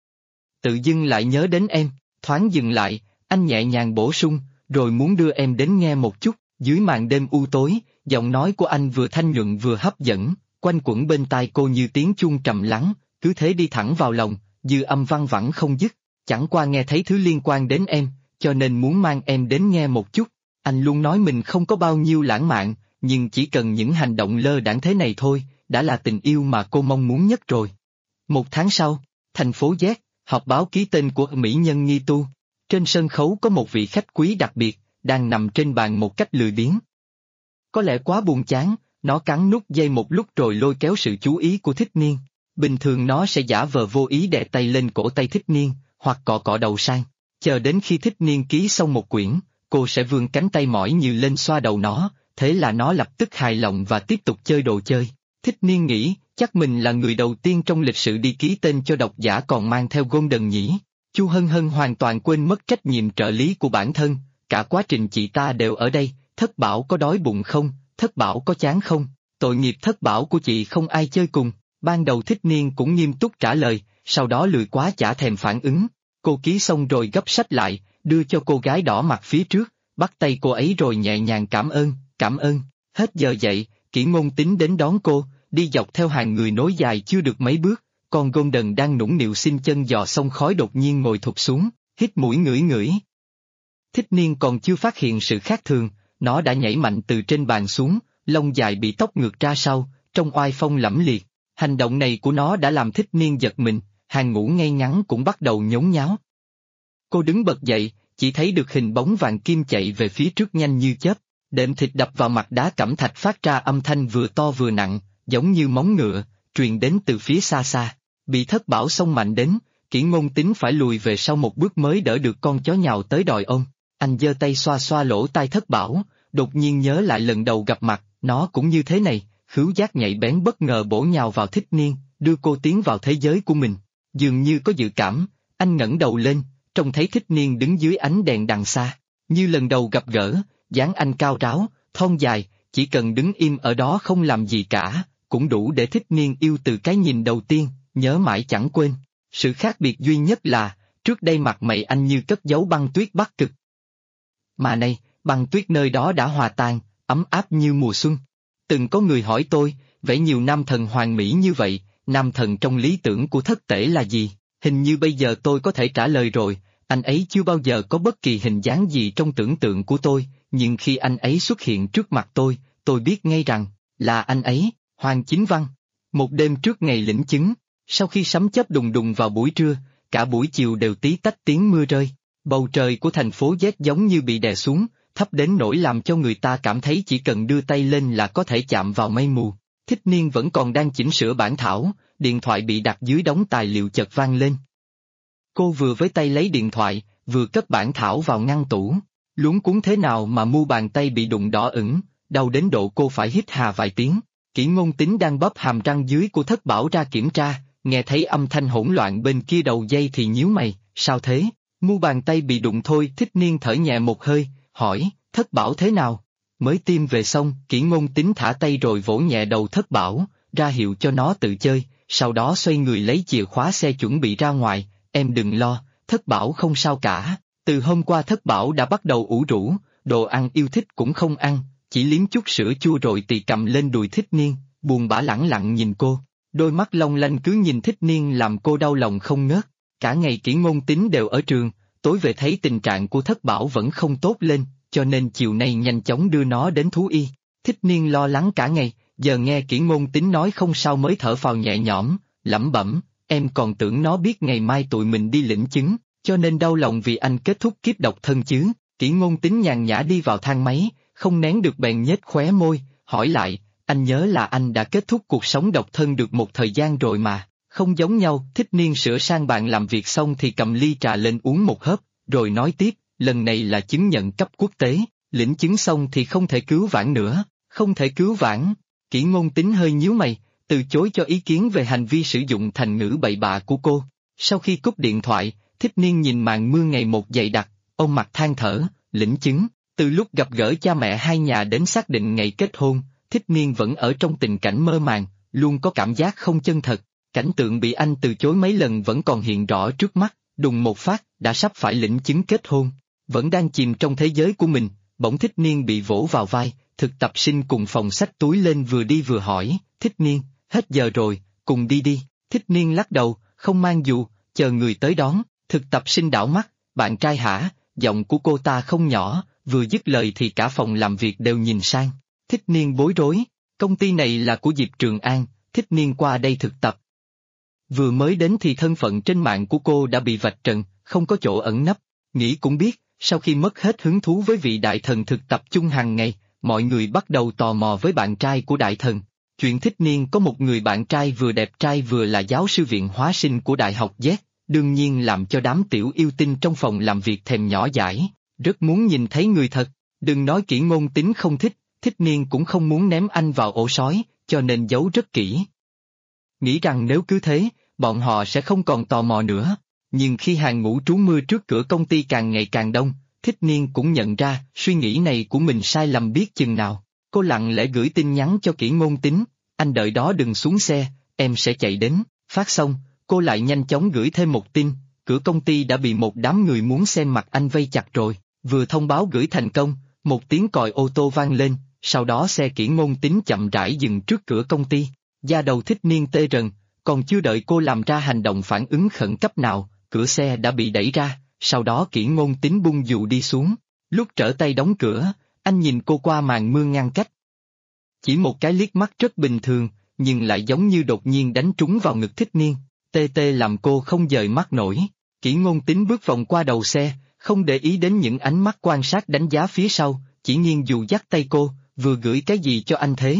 Tự dưng lại nhớ đến em, thoáng dừng lại, anh nhẹ nhàng bổ sung, rồi muốn đưa em đến nghe một chút. Dưới màn đêm u tối, giọng nói của anh vừa thanh nhuận vừa hấp dẫn, quanh quẩn bên tai cô như tiếng chuông trầm lắng, cứ thế đi thẳng vào lòng, dư âm văng vẳng không dứt. Chẳng qua nghe thấy thứ liên quan đến em, cho nên muốn mang em đến nghe một chút. Anh luôn nói mình không có bao nhiêu lãng mạn, nhưng chỉ cần những hành động lơ đãng thế này thôi, đã là tình yêu mà cô mong muốn nhất rồi. 1 tháng sau, thành phố Z, họp báo ký tên của mỹ nhân Nghi Tu. Trên sân khấu có một vị khách quý đặc biệt, đang nằm trên bàn một cách lười biếng. Có lẽ quá buồn chán, nó cắn nút dây một lúc rồi lôi kéo sự chú ý của Thích Niên. Bình thường nó sẽ giả vờ vô ý đè tay lên cổ tay Thích Niên, hoặc cọ cọ đầu sang. Chờ đến khi Thích Niên ký xong một quyển, cô sẽ vươn cánh tay mỏi như lên xoa đầu nó, thế là nó lập tức hài lòng và tiếp tục chơi đồ chơi. Thích Niên nghĩ, chắc mình là người đầu tiên trong lịch sử đi ký tên cho độc giả còn mang theo Golden nhỉ. Chu Hân Hân hoàn toàn quên mất trách nhiệm trợ lý của bản thân, cả quá trình chị ta đều ở đây. Thất Bảo có đói bụng không, Thất Bảo có chán không, tội nghiệp Thất Bảo của chị không ai chơi cùng. Ban đầu Thích Niên cũng nghiêm túc trả lời, sau đó lười quá chả thèm phản ứng. Cô ký xong rồi gấp sách lại, đưa cho cô gái đỏ mặt phía trước, bắt tay cô ấy rồi nhẹ nhàng cảm ơn. Hết giờ dậy, Kỷ Ngôn Tính đến đón cô, đi dọc theo hàng người nối dài chưa được mấy bước, con Golden đang nũng nịu xin chân giò xông khói đột nhiên ngồi thụp xuống, hít mũi ngửi. Thích Niên còn chưa phát hiện sự khác thường, nó đã nhảy mạnh từ trên bàn xuống, lông dài bị tóc ngược ra sau, trông oai phong lẫm liệt. Hành động này của nó đã làm Thích Niên giật mình, hàng ngũ ngay ngắn cũng bắt đầu nhốn nháo. Cô đứng bật dậy, chỉ thấy được hình bóng vàng kim chạy về phía trước nhanh như chớp, đệm thịt đập vào mặt đá cẩm thạch phát ra âm thanh vừa to vừa nặng, giống như móng ngựa, truyền đến từ phía xa xa. Bị Thất Bảo xông mạnh đến, Kỷ Ngôn Tính phải lùi về sau một bước mới đỡ được con chó nhào tới đòi ôm. Anh giơ tay xoa xoa lỗ tai Thất Bảo, đột nhiên nhớ lại lần đầu gặp mặt, nó cũng như thế này, khứu giác nhạy bén bất ngờ bổ nhào vào Thích Niên, đưa cô tiến vào thế giới của mình. Dường như có dự cảm, anh ngẩng đầu lên, trông thấy Thích Niên đứng dưới ánh đèn đằng xa. Như lần đầu gặp gỡ, dáng anh cao ráo, thon dài, chỉ cần đứng im ở đó không làm gì cả, cũng đủ để Thích Niên yêu từ cái nhìn đầu tiên, nhớ mãi chẳng quên. Sự khác biệt duy nhất là, trước đây mặt mày anh như cất giấu băng tuyết Bắc Cực. Mà nay, băng tuyết nơi đó đã hòa tan, ấm áp như mùa xuân. Từng có người hỏi tôi, vẻ nhiều nam thần hoàn mỹ như vậy, nam thần trong lý tưởng của Thất Tể là gì? Hình như bây giờ tôi có thể trả lời rồi, anh ấy chưa bao giờ có bất kỳ hình dáng gì trong tưởng tượng của tôi, nhưng khi anh ấy xuất hiện trước mặt tôi biết ngay rằng, là anh ấy, Hoàng Chính Văn. Một đêm trước ngày lĩnh chứng, sau khi sấm chớp đùng đùng vào buổi trưa, cả buổi chiều đều tí tách tiếng mưa rơi, bầu trời của thành phố Z giống như bị đè xuống, thấp đến nỗi làm cho người ta cảm thấy chỉ cần đưa tay lên là có thể chạm vào mây mù. Thích Niên vẫn còn đang chỉnh sửa bản thảo, điện thoại bị đặt dưới đống tài liệu chợt vang lên. Cô vừa với tay lấy điện thoại, vừa cất bản thảo vào ngăn tủ. Luống cuống thế nào mà mu bàn tay bị đụng đỏ ửng, đau đến độ cô phải hít hà vài tiếng. Kỷ Ngôn Tính đang bóp hàm răng dưới của Thất Bảo ra kiểm tra, nghe thấy âm thanh hỗn loạn bên kia đầu dây thì nhíu mày, sao thế? Mu bàn tay bị đụng thôi. Thích Niên thở nhẹ một hơi, hỏi, Thất Bảo thế nào? Mới tiêm về xong. Kỷ Ngôn Tính thả tay rồi vỗ nhẹ đầu Thất Bảo, ra hiệu cho nó tự chơi, sau đó xoay người lấy chìa khóa xe chuẩn bị ra ngoài. Em đừng lo, Thất Bảo không sao cả. Từ hôm qua Thất Bảo đã bắt đầu ủ rũ, đồ ăn yêu thích cũng không ăn, chỉ liếm chút sữa chua rồi tì cầm lên đùi Thích Niên, buồn bã lẳng lặng nhìn cô. Đôi mắt long lanh cứ nhìn Thích Niên làm cô đau lòng không ngớt. Cả ngày Kỷ Ngôn Tính đều ở trường, tối về thấy tình trạng của Thất Bảo vẫn không tốt lên, cho nên chiều nay nhanh chóng đưa nó đến thú y. Thích Niên lo lắng cả ngày, giờ nghe Kỷ Ngôn Tính nói không sao mới thở phào nhẹ nhõm, lẩm bẩm, em còn tưởng nó biết ngày mai tụi mình đi lĩnh chứng, cho nên đau lòng vì anh kết thúc kiếp độc thân chứ. Kỷ Ngôn Tính nhàn nhã đi vào thang máy, không nén được bèn nhếch khóe môi, hỏi lại, anh nhớ là anh đã kết thúc cuộc sống độc thân được một thời gian rồi mà. Không giống nhau. Thích Niên sửa sang bàn làm việc xong thì cầm ly trà lên uống một hớp, rồi nói tiếp, lần này là chứng nhận cấp quốc tế, lĩnh chứng xong thì không thể cứu vãn nữa. Không thể cứu vãn. Kỷ Ngôn Tính hơi nhíu mày, từ chối cho ý kiến về hành vi sử dụng thành ngữ bậy bạ của cô. Sau khi cúp điện thoại, Thích Niên nhìn màn mưa ngày một dày đặc, ông mặt than thở, lĩnh chứng. Từ lúc gặp gỡ cha mẹ hai nhà đến xác định ngày kết hôn, Thích Niên vẫn ở trong tình cảnh mơ màng, luôn có cảm giác không chân thật. Cảnh tượng bị anh từ chối mấy lần vẫn còn hiện rõ trước mắt, đùng một phát, đã sắp phải lĩnh chứng kết hôn. Vẫn đang chìm trong thế giới của mình, bỗng Thích Niên bị vỗ vào vai, thực tập sinh cùng phòng xách túi lên vừa đi vừa hỏi, Thích Niên, hết giờ rồi, cùng đi đi. Thích Niên lắc đầu, không mang dù, chờ người tới đón. Thực tập sinh đảo mắt, bạn trai hả? Giọng của cô ta không nhỏ, vừa dứt lời thì cả phòng làm việc đều nhìn sang. Thích Niên bối rối, công ty này là của Diệp Trường An, Thích Niên qua đây thực tập. Vừa mới đến thì thân phận trên mạng của cô đã bị vạch trần, không có chỗ ẩn nấp. Nghĩ cũng biết, sau khi mất hết hứng thú với vị đại thần thực tập chung hàng ngày, mọi người bắt đầu tò mò với bạn trai của đại thần. Chuyện Thích Niên có một người bạn trai vừa đẹp trai vừa là giáo sư viện hóa sinh của Đại học Z, đương nhiên làm cho đám tiểu yêu tinh trong phòng làm việc thèm nhỏ dãi, rất muốn nhìn thấy người thật. Đừng nói Kỷ Ngôn Tính không thích, Thích Niên cũng không muốn ném anh vào ổ sói, cho nên giấu rất kỹ. Nghĩ rằng nếu cứ thế, bọn họ sẽ không còn tò mò nữa. Nhưng khi hàng ngũ trú mưa trước cửa công ty càng ngày càng đông, Thích Niên cũng nhận ra suy nghĩ này của mình sai lầm biết chừng nào. Cô lặng lẽ gửi tin nhắn cho Kỷ Ngôn Tính, anh đợi đó đừng xuống xe, em sẽ chạy đến. Phát xong, cô lại nhanh chóng gửi thêm một tin, cửa công ty đã bị một đám người muốn xem mặt anh vây chặt rồi. Vừa thông báo gửi thành công, một tiếng còi ô tô vang lên, sau đó xe Kỷ Ngôn Tính chậm rãi dừng trước cửa công ty. Da đầu Thích Niên tê rần, còn chưa đợi cô làm ra hành động phản ứng khẩn cấp nào, cửa xe đã bị đẩy ra, sau đó Kỷ Ngôn Tính bung dù đi xuống. Lúc trở tay đóng cửa, anh nhìn cô qua màn mưa ngăn cách. Chỉ một cái liếc mắt rất bình thường, nhưng lại giống như đột nhiên đánh trúng vào ngực Thích Niên, tê tê làm cô không dời mắt nổi. Kỷ Ngôn Tính bước vòng qua đầu xe, không để ý đến những ánh mắt quan sát đánh giá phía sau, chỉ nghiêng dù dắt tay cô, vừa gửi cái gì cho anh thế?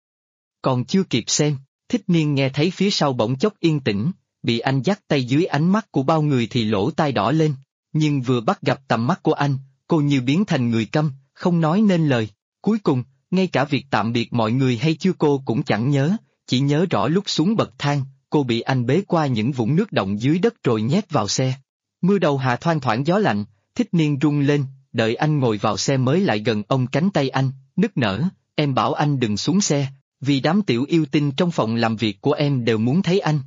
Còn chưa kịp xem, Thích Niên nghe thấy phía sau bỗng chốc yên tĩnh, bị anh dắt tay dưới ánh mắt của bao người thì lỗ tai đỏ lên, nhưng vừa bắt gặp tầm mắt của anh, cô như biến thành người câm, không nói nên lời. Cuối cùng, ngay cả việc tạm biệt mọi người hay chưa cô cũng chẳng nhớ, chỉ nhớ rõ lúc xuống bậc thang, cô bị anh bế qua những vũng nước động dưới đất rồi nhét vào xe. Mưa đầu hạ thoang thoảng gió lạnh, Thích Niên run lên, đợi anh ngồi vào xe mới lại gần ôm cánh tay anh, nức nở, em bảo anh đừng xuống xe, vì đám tiểu yêu tinh trong phòng làm việc của em đều muốn thấy anh.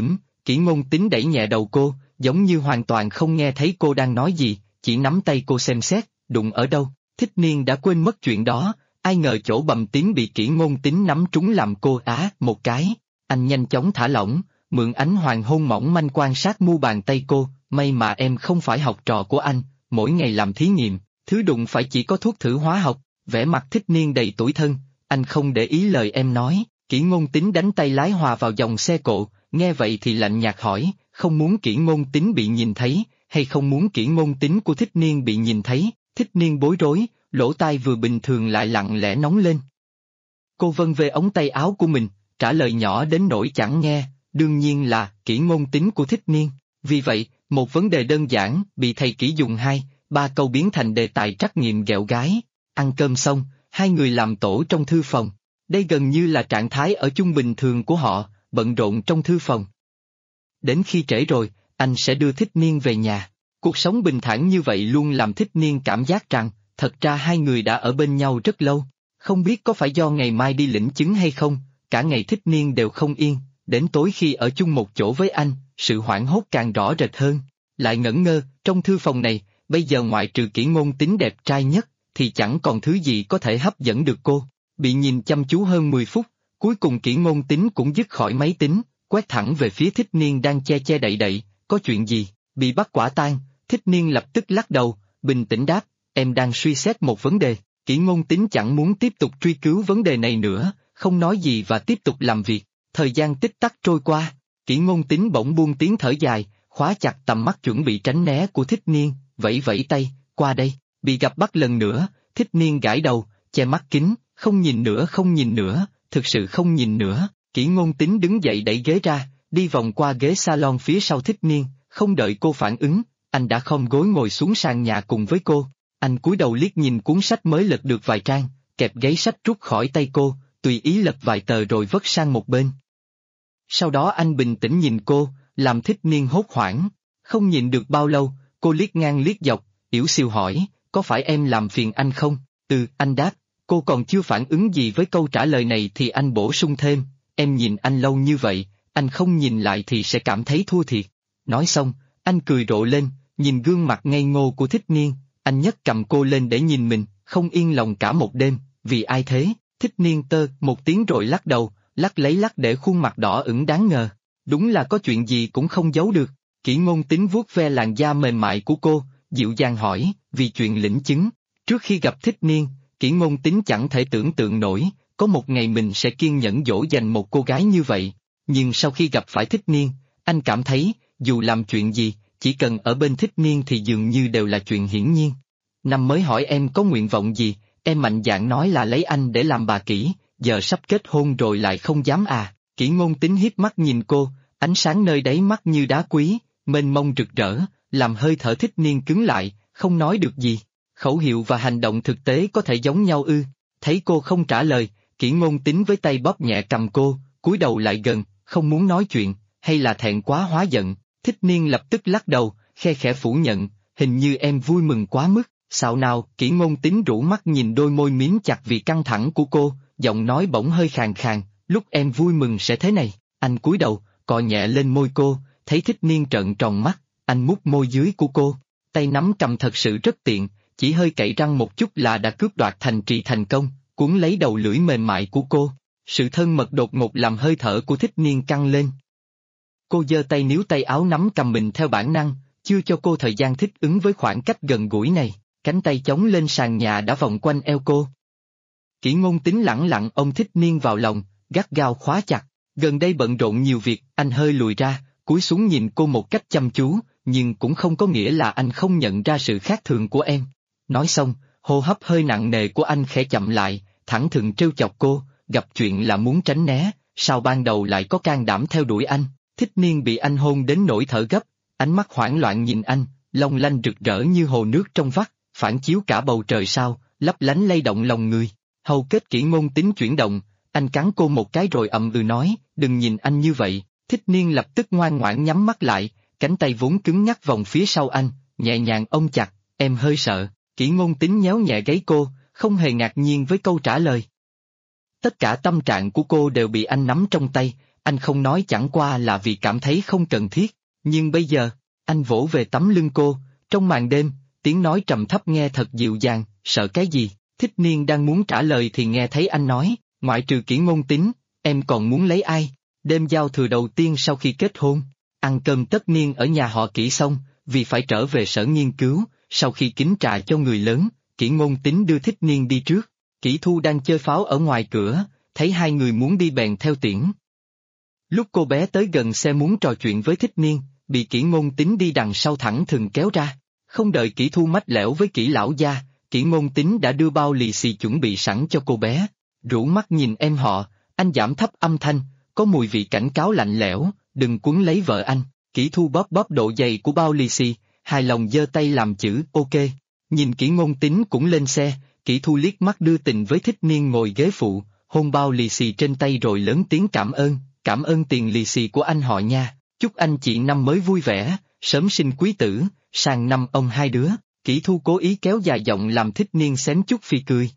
Kỷ Ngôn Tính đẩy nhẹ đầu cô, giống như hoàn toàn không nghe thấy cô đang nói gì, chỉ nắm tay cô xem xét, đụng ở đâu. Thích Niên đã quên mất chuyện đó, ai ngờ chỗ bầm tím bị Kỷ Ngôn Tính nắm trúng làm cô một cái. Anh nhanh chóng thả lỏng, mượn ánh hoàng hôn mỏng manh quan sát mu bàn tay cô, may mà em không phải học trò của anh, mỗi ngày làm thí nghiệm, thứ đụng phải chỉ có thuốc thử hóa học. Vẻ mặt Thích Niên đầy tủi thân, anh không để ý lời em nói. Kỷ Ngôn Tính đánh tay lái hòa vào dòng xe cộ, nghe vậy thì lạnh nhạt hỏi, không muốn Kỷ Ngôn Tính bị nhìn thấy, hay không muốn Kỷ Ngôn Tính của Thích Niên bị nhìn thấy? Thích Niên bối rối, lỗ tai vừa bình thường lại lặng lẽ nóng lên. Cô vân về ống tay áo của mình, trả lời nhỏ đến nỗi chẳng nghe, đương nhiên là Kỷ Ngôn Tính của Thích Niên. Vì vậy, một vấn đề đơn giản bị thầy kỹ dùng 2, 3 câu biến thành đề tài trắc nghiệm ghẹo gái. Ăn cơm xong, hai người làm tổ trong thư phòng. Đây gần như là trạng thái ở chung bình thường của họ, bận rộn trong thư phòng. Đến khi trễ rồi, anh sẽ đưa Thích Niên về nhà. Cuộc sống bình thản như vậy luôn làm Thích Niên cảm giác rằng, thật ra hai người đã ở bên nhau rất lâu. Không biết có phải do ngày mai đi lĩnh chứng hay không, cả ngày Thích Niên đều không yên, đến tối khi ở chung một chỗ với anh, sự hoảng hốt càng rõ rệt hơn. Lại ngẩn ngơ, trong thư phòng này, bây giờ ngoại trừ Kỷ Ngôn Tính đẹp trai nhất, thì chẳng còn thứ gì có thể hấp dẫn được cô. Bị nhìn chăm chú hơn 10 phút, cuối cùng Kỷ Ngôn Tính cũng dứt khỏi máy tính, quét thẳng về phía Thích Niên đang che che đậy đậy, có chuyện gì, bị bắt quả tang. Thích Niên lập tức lắc đầu, bình tĩnh đáp, em đang suy xét một vấn đề. Kỷ Ngôn Tính chẳng muốn tiếp tục truy cứu vấn đề này nữa, không nói gì và tiếp tục làm việc. Thời gian tích tắc trôi qua, Kỷ Ngôn Tính bỗng buông tiếng thở dài, khóa chặt tầm mắt chuẩn bị tránh né của Thích Niên, vẫy vẫy tay, qua đây. Bị gặp bắt lần nữa, Thích Niên gãi đầu, che mắt kính, không nhìn nữa, không nhìn nữa, thực sự không nhìn nữa. Kỷ Ngôn Tính đứng dậy đẩy ghế ra, đi vòng qua ghế salon phía sau Thích Niên, không đợi cô phản ứng, anh đã khom gối ngồi xuống sàn nhà cùng với cô. Anh cúi đầu liếc nhìn cuốn sách mới lật được vài trang, kẹp giấy sách rút khỏi tay cô, tùy ý lật vài tờ rồi vất sang một bên. Sau đó anh bình tĩnh nhìn cô, làm Thích Niên hốt hoảng. Không nhìn được bao lâu, cô liếc ngang liếc dọc, yểu xìu hỏi, có phải em làm phiền anh không? Anh đáp. Cô còn chưa phản ứng gì với câu trả lời này thì anh bổ sung thêm, em nhìn anh lâu như vậy, anh không nhìn lại thì sẽ cảm thấy thua thiệt. Nói xong, anh cười rộ lên, nhìn gương mặt ngây ngô của Thích Niên, anh nhấc cầm cô lên để nhìn mình, không yên lòng cả một đêm, vì ai thế? Thích Niên tơ một tiếng rồi lắc đầu, lắc lấy lắc để khuôn mặt đỏ ửng đáng ngờ. Đúng là có chuyện gì cũng không giấu được. Kỷ Ngôn Tính vuốt ve làn da mềm mại của cô, dịu dàng hỏi, vì chuyện lĩnh chứng. Trước khi gặp Thích Niên, Kỷ Ngôn Tính chẳng thể tưởng tượng nổi, có một ngày mình sẽ kiên nhẫn dỗ dành một cô gái như vậy. Nhưng sau khi gặp phải Thích Niên, anh cảm thấy, dù làm chuyện gì, chỉ cần ở bên Thích Niên thì dường như đều là chuyện hiển nhiên. Năm mới hỏi em có nguyện vọng gì, em mạnh dạn nói là lấy anh để làm bà Kỷ, giờ sắp kết hôn rồi lại không dám à. Kỷ Ngôn Tính hiếp mắt nhìn cô, ánh sáng nơi đáy mắt như đá quý, mênh mông rực rỡ, làm hơi thở Thích Niên cứng lại, không nói được gì. Khẩu hiệu và hành động thực tế có thể giống nhau ư? Thấy cô không trả lời, Kỷ Ngôn Tính với tay bóp nhẹ cầm cô, cúi đầu lại gần, không muốn nói chuyện, hay là thẹn quá hóa giận. Thích Niên lập tức lắc đầu, khe khẽ phủ nhận, hình như em vui mừng quá mức. Sao nào? Kỷ Ngôn Tính rũ mắt nhìn đôi môi miếm chặt vì căng thẳng của cô, giọng nói bỗng hơi khàn khàn, lúc em vui mừng sẽ thế này. Anh cúi đầu, cọ nhẹ lên môi cô, thấy Thích Niên trợn tròn mắt, anh mút môi dưới của cô, tay nắm cầm thật sự rất tiện, chỉ hơi cậy răng một chút là đã cướp đoạt thành trì thành công, cuốn lấy đầu lưỡi mềm mại của cô. Sự thân mật đột ngột làm hơi thở của Thích Niên căng lên. Cô giơ tay níu tay áo nắm cầm mình theo bản năng, chưa cho cô thời gian thích ứng với khoảng cách gần gũi này, cánh tay chống lên sàn nhà đã vòng quanh eo cô. Kỷ Ngôn Tính lẳng lặng ôm Thích Niên vào lòng, gắt gao khóa chặt. Gần đây bận rộn nhiều việc, anh hơi lùi ra, cúi xuống nhìn cô một cách chăm chú, nhưng cũng không có nghĩa là anh không nhận ra sự khác thường của em. Nói xong, hô hấp hơi nặng nề của anh khẽ chậm lại, thẳng thừng trêu chọc cô, gặp chuyện là muốn tránh né, sao ban đầu lại có can đảm theo đuổi anh. Thích Niên bị anh hôn đến nỗi thở gấp, ánh mắt hoảng loạn nhìn anh, long lanh rực rỡ như hồ nước trong vắt, phản chiếu cả bầu trời sao, lấp lánh lay động lòng người. Hầu kết Kỷ Ngôn Tính chuyển động, anh cắn cô một cái rồi nói, đừng nhìn anh như vậy. Thích Niên lập tức ngoan ngoãn nhắm mắt lại, cánh tay vốn cứng nhắc vòng phía sau anh, nhẹ nhàng ôm chặt, em hơi sợ. Kỷ Ngôn Tính nhéo nhẹ gáy cô, không hề ngạc nhiên với câu trả lời. Tất cả tâm trạng của cô đều bị anh nắm trong tay, anh không nói chẳng qua là vì cảm thấy không cần thiết, nhưng bây giờ, anh vỗ về tấm lưng cô, trong màn đêm, tiếng nói trầm thấp nghe thật dịu dàng, sợ cái gì? Thích Niên đang muốn trả lời thì nghe thấy anh nói, ngoại trừ Kỷ Ngôn Tính, em còn muốn lấy ai? Đêm giao thừa đầu tiên sau khi kết hôn, ăn cơm tất niên ở nhà họ Kỷ xong, vì phải trở về sở nghiên cứu, sau khi kính trà cho người lớn, Kỷ Ngôn Tính đưa Thích Niên đi trước. Kỷ Thu đang chơi pháo ở ngoài cửa, thấy hai người muốn đi bèn theo tiễn. Lúc cô bé tới gần xe muốn trò chuyện với Thích Niên, bị Kỷ Ngôn Tính đi đằng sau thẳng thừng kéo ra. Không đợi Kỷ Thu mách lẻo với Kỷ lão gia, Kỷ Ngôn Tính đã đưa bao lì xì chuẩn bị sẵn cho cô bé. Rũ mắt nhìn em họ, anh giảm thấp âm thanh, có mùi vị cảnh cáo lạnh lẽo, đừng cuốn lấy vợ anh. Kỷ Thu bóp bóp độ dày của bao lì xì, hài lòng giơ tay làm chữ OK. Nhìn Kỷ Ngôn Tính cũng lên xe, Kỷ Thu liếc mắt đưa tình với Thích Niên ngồi ghế phụ, hôn bao lì xì trên tay rồi lớn tiếng cảm ơn tiền lì xì của anh họ nha, chúc anh chị năm mới vui vẻ, sớm sinh quý tử, sang năm ông hai đứa. Kỷ Thu cố ý kéo dài giọng làm Thích Niên xém chút phì cười.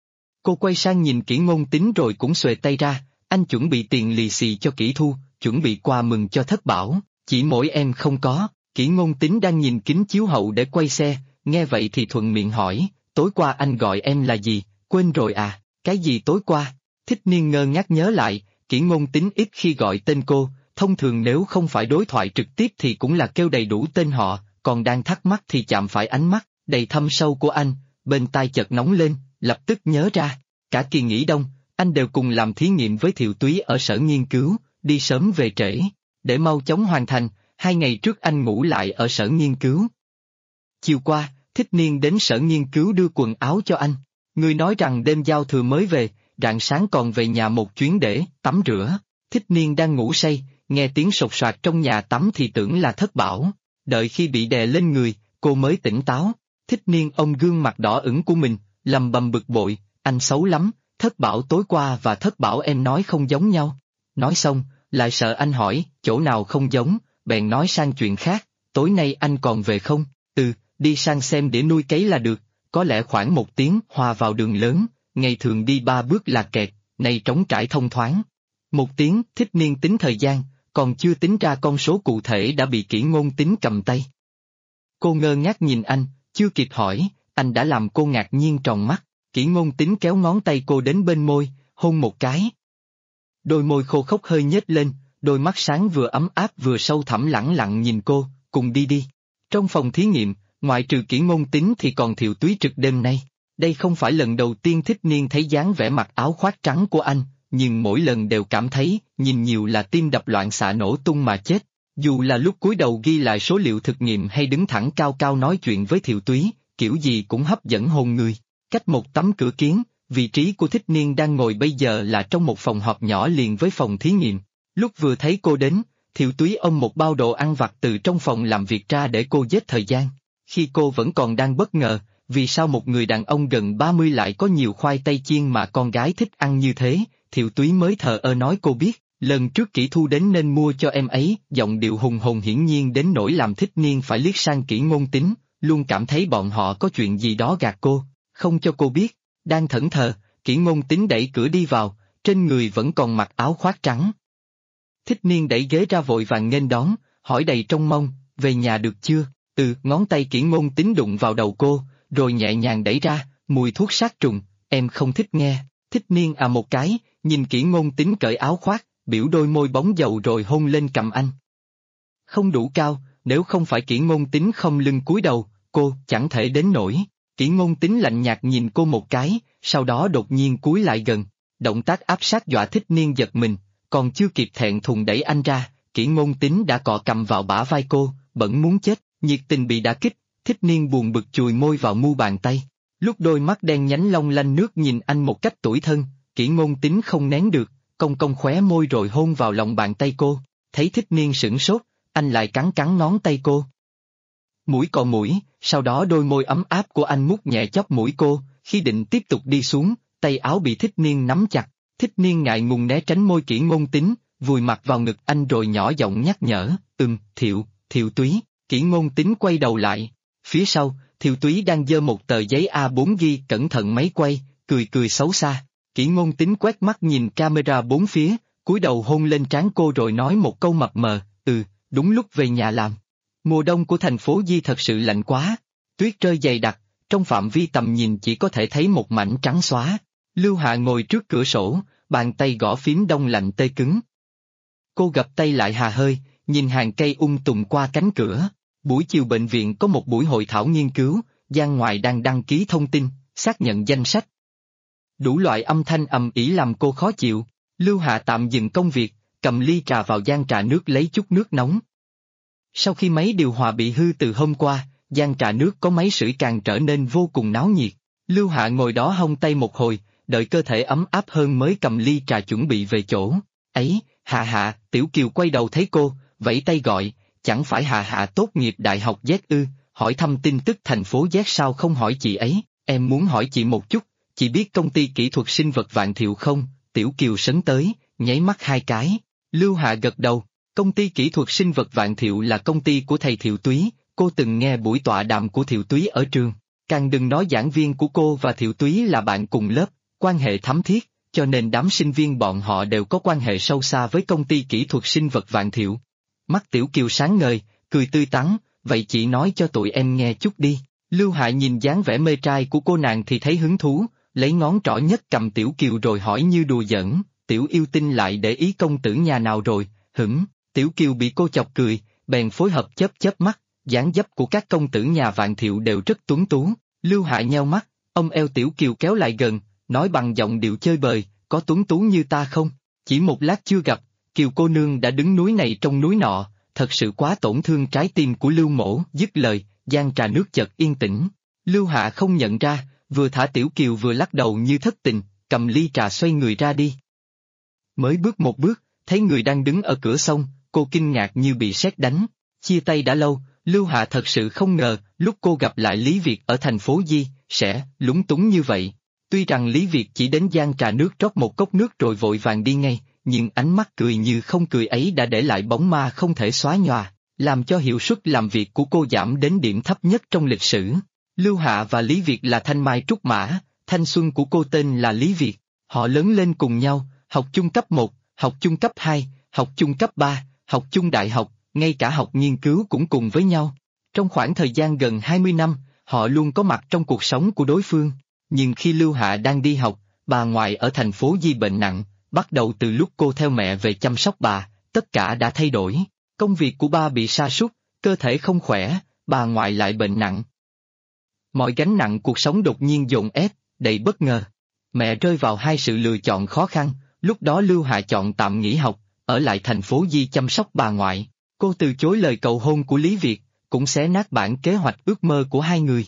Cô quay sang nhìn Kỷ Ngôn Tính rồi cũng xuề tay ra, anh chuẩn bị tiền lì xì cho Kỷ Thu, chuẩn bị quà mừng cho Thất Bảo, chỉ mỗi em không có. Kỷ Ngôn Tính đang nhìn kính chiếu hậu để quay xe, nghe vậy thì thuận miệng hỏi, tối qua anh gọi em là gì, quên rồi à, cái gì tối qua? Thích Niên ngơ ngác nhớ lại, Kỷ Ngôn Tính ít khi gọi tên cô, thông thường nếu không phải đối thoại trực tiếp thì cũng là kêu đầy đủ tên họ, còn đang thắc mắc thì chạm phải ánh mắt đầy thâm sâu của anh, bên tai chợt nóng lên, lập tức nhớ ra, cả kỳ nghỉ đông, anh đều cùng làm thí nghiệm với Thiệu Túy ở sở nghiên cứu, đi sớm về trễ, để mau chóng hoàn thành, 2 ngày trước anh ngủ lại ở sở nghiên cứu. Chiều qua, Thích Niên đến sở nghiên cứu đưa quần áo cho anh, người nói rằng đêm giao thừa mới về, rạng sáng còn về nhà một chuyến để tắm rửa. Thích Niên đang ngủ say, nghe tiếng sột soạt trong nhà tắm thì tưởng là Thất Bảo, đợi khi bị đè lên người, cô mới tỉnh táo. Thích Niên ôm gương mặt đỏ ửng của mình, lầm bầm bực bội, anh xấu lắm, Thất Bảo tối qua và Thất Bảo em nói không giống nhau. Nói xong, lại sợ anh hỏi, chỗ nào không giống, bèn nói sang chuyện khác, tối nay anh còn về không? Đi sang xem để nuôi cấy là được, có lẽ khoảng 1 tiếng hòa vào đường lớn, ngày thường đi 3 bước là kẹt, nay trống trải thông thoáng. 1 tiếng, Thích Niên tính thời gian, còn chưa tính ra con số cụ thể đã bị Kỷ Ngôn Tính cầm tay. Cô ngơ ngác nhìn anh, chưa kịp hỏi, anh đã làm cô ngạc nhiên tròn mắt, Kỷ Ngôn Tính kéo ngón tay cô đến bên môi, hôn một cái. Đôi môi khô khốc hơi nhếch lên, đôi mắt sáng vừa ấm áp vừa sâu thẳm lẳng lặng nhìn cô, cùng đi. Trong phòng thí nghiệm, ngoại trừ Kỷ Ngôn Tính thì còn Thiệu Túy trực đêm nay. Đây không phải lần đầu tiên Thích Niên thấy dáng vẻ mặc áo khoác trắng của anh, nhưng mỗi lần đều cảm thấy, nhìn nhiều là tim đập loạn xạ nổ tung mà chết. Dù là lúc cúi đầu ghi lại số liệu thực nghiệm hay đứng thẳng cao cao nói chuyện với Thiệu Túy, kiểu gì cũng hấp dẫn hồn người. Cách một tấm cửa kiến, vị trí của Thích Niên đang ngồi bây giờ là trong một phòng họp nhỏ liền với phòng thí nghiệm. Lúc vừa thấy cô đến, Thiệu Túy ôm một bao đồ ăn vặt từ trong phòng làm việc ra để cô giết thời gian. Khi cô vẫn còn đang bất ngờ, vì sao một người đàn ông gần 30 lại có nhiều khoai tây chiên mà con gái thích ăn như thế, Thiệu Túy mới thờ ơ nói cô biết, lần trước Kỷ Thu đến nên mua cho em ấy, giọng điệu hùng hồn hiển nhiên đến nỗi làm Thích Niên phải liếc sang Kỷ Ngôn Tính, luôn cảm thấy bọn họ có chuyện gì đó gạt cô, không cho cô biết. Đang thẫn thờ, Kỷ Ngôn Tính đẩy cửa đi vào, trên người vẫn còn mặc áo khoác trắng. Thích Niên đẩy ghế ra vội vàng nghênh đón, hỏi đầy trông mong, về nhà được chưa? Ngón tay Kỷ Ngôn Tính đụng vào đầu cô, rồi nhẹ nhàng đẩy ra, mùi thuốc sát trùng, em không thích nghe. Thích Niên à một cái, nhìn Kỷ Ngôn Tính cởi áo khoác, biểu đôi môi bóng dầu rồi hôn lên cằm anh. Không đủ cao, nếu không phải Kỷ Ngôn Tính không lưng cúi đầu, cô chẳng thể đến nổi. Kỷ Ngôn Tính lạnh nhạt nhìn cô một cái, sau đó đột nhiên cúi lại gần, động tác áp sát dọa Thích Niên giật mình, còn chưa kịp thẹn thùng đẩy anh ra, Kỷ Ngôn Tính đã cọ cằm vào bả vai cô, bẩn muốn chết, nhiệt tình bị đả kích, Thích Niên buồn bực chùi môi vào mu bàn tay. Lúc đôi mắt đen nhánh long lanh nước nhìn anh một cách tủi thân, Kỷ Ngôn Tính không nén được, cong cong khóe môi rồi hôn vào lòng bàn tay cô, thấy Thích Niên sửng sốt, anh lại cắn cắn ngón tay cô. Mũi cọ mũi, sau đó đôi môi ấm áp của anh mút nhẹ chóp mũi cô, khi định tiếp tục đi xuống, tay áo bị Thích Niên nắm chặt, Thích Niên ngại ngùng né tránh môi Kỷ Ngôn Tính, vùi mặt vào ngực anh rồi nhỏ giọng nhắc nhở, Thiệu Túy. Kỷ Ngôn Tính quay đầu lại, phía sau, Thiệu Túy đang giơ một tờ giấy A4 ghi cẩn thận máy quay, cười xấu xa. Kỷ Ngôn Tính quét mắt nhìn camera bốn phía, cúi đầu hôn lên trán cô rồi nói một câu mập mờ, đúng lúc về nhà làm. Mùa đông của thành phố Di thật sự lạnh quá, tuyết rơi dày đặc, trong phạm vi tầm nhìn chỉ có thể thấy một mảnh trắng xóa. Lưu Hạ ngồi trước cửa sổ, bàn tay gõ phím đông lạnh tê cứng. Cô gập tay lại hà hơi, nhìn hàng cây tùng qua cánh cửa. Buổi chiều bệnh viện có một buổi hội thảo nghiên cứu, gian ngoài đang đăng ký thông tin, xác nhận danh sách. Đủ loại âm thanh ầm ĩ làm cô khó chịu, Lưu Hạ tạm dừng công việc, cầm ly trà vào gian trà nước lấy chút nước nóng. Sau khi máy điều hòa bị hư từ hôm qua, gian trà nước có máy sưởi càng trở nên vô cùng náo nhiệt. Lưu Hạ ngồi đó hông tay một hồi, đợi cơ thể ấm áp hơn mới cầm ly trà chuẩn bị về chỗ. Ấy, Hạ, Tiểu Kiều quay đầu thấy cô, vẫy tay gọi, chẳng phải Hạ Hạ tốt nghiệp đại học Z ư, hỏi thăm tin tức thành phố Z sao không hỏi chị ấy, em muốn hỏi chị một chút, chị biết công ty kỹ thuật sinh vật Vạn Thiệu không? Tiểu Kiều sấn tới, nháy mắt hai cái. Lưu Hạ gật đầu, công ty kỹ thuật sinh vật Vạn Thiệu là công ty của thầy Thiệu Túy, cô từng nghe buổi tọa đàm của Thiệu Túy ở trường. Càng đừng nói giảng viên của cô và Thiệu Túy là bạn cùng lớp, quan hệ thắm thiết, cho nên đám sinh viên bọn họ đều có quan hệ sâu xa với công ty kỹ thuật sinh vật Vạn Thiệu. Mắt Tiểu Kiều sáng ngời, cười tươi tắn, vậy chị nói cho tụi em nghe chút đi. Lưu Hạ nhìn dáng vẻ mê trai của cô nàng thì thấy hứng thú, lấy ngón trỏ nhất cầm Tiểu Kiều rồi hỏi như đùa giỡn, Tiểu yêu tinh lại để ý công tử nhà nào rồi, Tiểu Kiều bị cô chọc cười, bèn phối hợp chớp chớp mắt, dáng dấp của các công tử nhà Vạn Thiệu đều rất tuấn tú. Lưu Hạ nheo mắt, ông eo Tiểu Kiều kéo lại gần, nói bằng giọng điệu chơi bời, có tuấn tú như ta không? Chỉ một lát chưa gặp, Kiều cô nương đã đứng núi này trong núi nọ, thật sự quá tổn thương trái tim của Lưu mỗ. Dứt lời, giang trà nước chợt yên tĩnh. Lưu Hạ không nhận ra, vừa thả Tiểu Kiều vừa lắc đầu như thất tình, cầm ly trà xoay người ra đi. Mới bước một bước, thấy người đang đứng ở cửa sông, cô kinh ngạc như bị sét đánh. Chia tay đã lâu, Lưu Hạ thật sự không ngờ, lúc cô gặp lại Lý Việt ở thành phố Di, sẽ lúng túng như vậy. Tuy rằng Lý Việt chỉ đến giang trà nước rót một cốc nước rồi vội vàng đi ngay, nhưng ánh mắt cười như không cười ấy đã để lại bóng ma không thể xóa nhòa, làm cho hiệu suất làm việc của cô giảm đến điểm thấp nhất trong lịch sử. Lưu Hạ và Lý Việt là thanh mai trúc mã, thanh xuân của cô tên là Lý Việt. Họ lớn lên cùng nhau, học chung cấp 1, học chung cấp 2, học chung cấp 3, học chung đại học, ngay cả học nghiên cứu cũng cùng với nhau. Trong khoảng thời gian gần 20 năm, họ luôn có mặt trong cuộc sống của đối phương. Nhưng khi Lưu Hạ đang đi học, bà ngoại ở thành phố Di bệnh nặng, bắt đầu từ lúc cô theo mẹ về chăm sóc bà, tất cả đã thay đổi. Công việc của ba bị sa sút, cơ thể không khỏe, bà ngoại lại bệnh nặng. Mọi gánh nặng cuộc sống đột nhiên dồn ép, đầy bất ngờ. Mẹ rơi vào hai sự lựa chọn khó khăn, lúc đó Lưu Hạ chọn tạm nghỉ học, ở lại thành phố Di chăm sóc bà ngoại. Cô từ chối lời cầu hôn của Lý Việt, cũng xé nát bản kế hoạch ước mơ của hai người.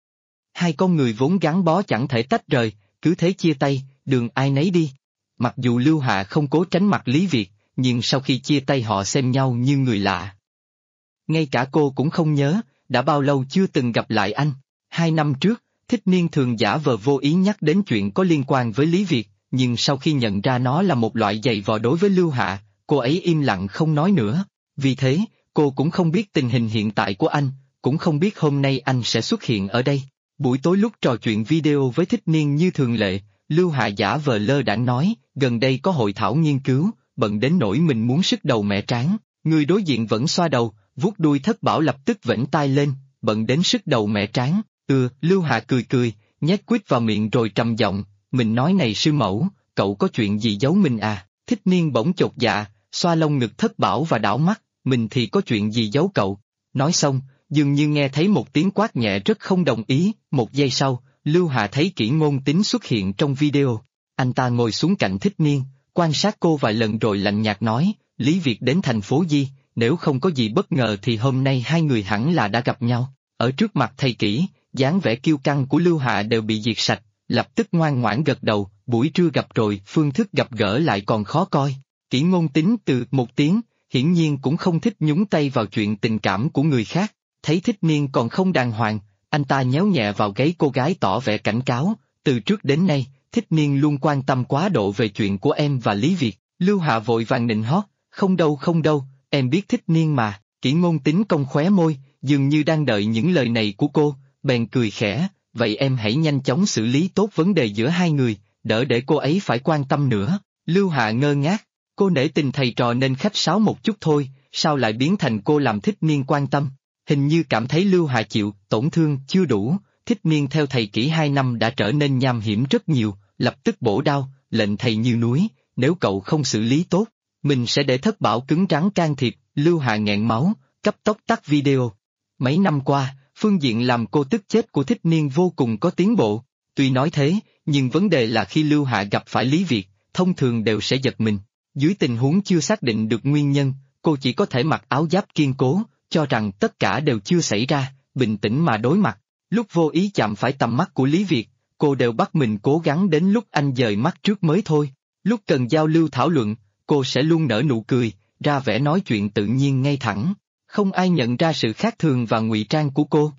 Hai con người vốn gắn bó chẳng thể tách rời, cứ thế chia tay, đường ai nấy đi. Mặc dù Lưu Hạ không cố tránh mặt Lý Việt, nhưng sau khi chia tay họ xem nhau như người lạ. Ngay cả cô cũng không nhớ, đã bao lâu chưa từng gặp lại anh. 2 năm trước, Thích Niên thường giả vờ vô ý nhắc đến chuyện có liên quan với Lý Việt, nhưng sau khi nhận ra nó là một loại giày vò đối với Lưu Hạ, cô ấy im lặng không nói nữa. Vì thế, cô cũng không biết tình hình hiện tại của anh, cũng không biết hôm nay anh sẽ xuất hiện ở đây. Buổi tối lúc trò chuyện video với Thích Niên như thường lệ, Lưu Hạ giả vờ lơ đãng nói, gần đây có hội thảo nghiên cứu, bận đến nỗi mình muốn sứt đầu mẻ trán. Người đối diện vẫn xoa đầu, vuốt đuôi Thất Bảo lập tức vểnh tai lên, bận đến sứt đầu mẻ trán. Lưu Hạ cười cười, nhét quýt vào miệng rồi trầm giọng, mình nói này sư mẫu, cậu có chuyện gì giấu mình à? Thích Niên bỗng chột dạ, xoa lông ngực Thất Bảo và đảo mắt, mình thì có chuyện gì giấu cậu? Nói xong, dường như nghe thấy một tiếng quát nhẹ rất không đồng ý. Một giây sau, Lưu Hạ thấy Kỷ Ngôn Tín xuất hiện trong video. Anh ta ngồi xuống cạnh Thích Niên, quan sát cô vài lần rồi lạnh nhạt nói, Lý Việt đến thành phố Di, nếu không có gì bất ngờ thì hôm nay hai người hẳn là đã gặp nhau. Ở trước mặt thầy Kỷ, dáng vẻ kiêu căng của Lưu Hạ đều bị diệt sạch, lập tức ngoan ngoãn gật đầu, buổi trưa gặp rồi, phương thức gặp gỡ lại còn khó coi. Kỷ Ngôn Tín từ một tiếng, hiển nhiên cũng không thích nhúng tay vào chuyện tình cảm của người khác. Thấy Thích Niên còn không đàng hoàng, anh ta nhéo nhẹ vào gáy cô gái tỏ vẻ cảnh cáo, từ trước đến nay, Thích Niên luôn quan tâm quá độ về chuyện của em và Lý Việt. Lưu Hạ vội vàng nịnh hót, không đâu, em biết Thích Niên mà. Kỷ Ngôn Tín cong khóe môi, dường như đang đợi những lời này của cô, bèn cười khẽ, vậy em hãy nhanh chóng xử lý tốt vấn đề giữa hai người, đỡ để cô ấy phải quan tâm nữa. Lưu Hạ ngơ ngác, cô nể tình thầy trò nên khách sáo một chút thôi, sao lại biến thành cô làm Thích Niên quan tâm? Hình như cảm thấy Lưu Hạ chịu tổn thương chưa đủ, Thích Niên theo thầy Kỷ 2 năm đã trở nên nham hiểm rất nhiều, lập tức bổ đao, lệnh thầy như núi, nếu cậu không xử lý tốt, mình sẽ để Thất Bảo cứng rắn can thiệp. Lưu Hạ nghẹn máu, cấp tốc tắt video. Mấy năm qua, phương diện làm cô tức chết của Thích Niên vô cùng có tiến bộ. Tuy nói thế, nhưng vấn đề là khi Lưu Hạ gặp phải Lý Việt, thông thường đều sẽ giật mình. Dưới tình huống chưa xác định được nguyên nhân, cô chỉ có thể mặc áo giáp kiên cố, cho rằng tất cả đều chưa xảy ra, bình tĩnh mà đối mặt. Lúc vô ý chạm phải tầm mắt của Lý Việt, cô đều bắt mình cố gắng đến lúc anh dời mắt trước mới thôi. Lúc cần giao lưu thảo luận, cô sẽ luôn nở nụ cười, ra vẻ nói chuyện tự nhiên ngay thẳng. Không ai nhận ra sự khác thường và ngụy trang của cô,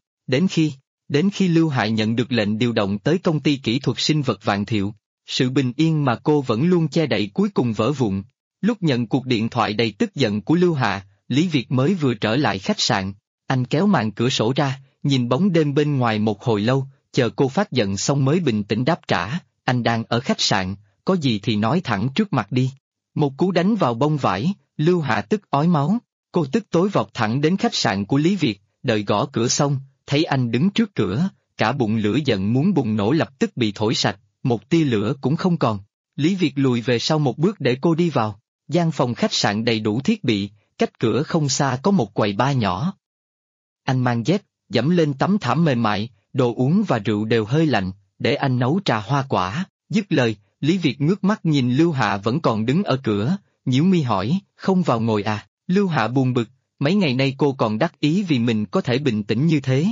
đến khi Lưu Hạ nhận được lệnh điều động tới công ty kỹ thuật sinh vật Vạn Thiệu, sự bình yên mà cô vẫn luôn che đậy cuối cùng vỡ vụn. Lúc nhận cuộc điện thoại đầy tức giận của Lưu Hạ, Lý Việt mới vừa trở lại khách sạn, anh kéo màn cửa sổ ra, nhìn bóng đêm bên ngoài một hồi lâu, chờ cô phát giận xong mới bình tĩnh đáp trả, anh đang ở khách sạn, có gì thì nói thẳng trước mặt đi. Một cú đánh vào bông vải, Lưu Hạ tức ói máu, cô tức tối vọt thẳng đến khách sạn của Lý Việt, đợi gõ cửa xong, thấy anh đứng trước cửa, cả bụng lửa giận muốn bùng nổ lập tức bị thổi sạch, một tia lửa cũng không còn. Lý Việt lùi về sau một bước để cô đi vào, gian phòng khách sạn đầy đủ thiết bị, cách cửa không xa có một quầy bar nhỏ. Anh mang dép, dẫm lên tấm thảm mềm mại, đồ uống và rượu đều hơi lạnh, để anh nấu trà hoa quả. Dứt lời, Lý Việt ngước mắt nhìn Lưu Hạ vẫn còn đứng ở cửa, nhíu mi hỏi, không vào ngồi à? Lưu Hạ buồn bực, mấy ngày nay cô còn đắc ý vì mình có thể bình tĩnh như thế.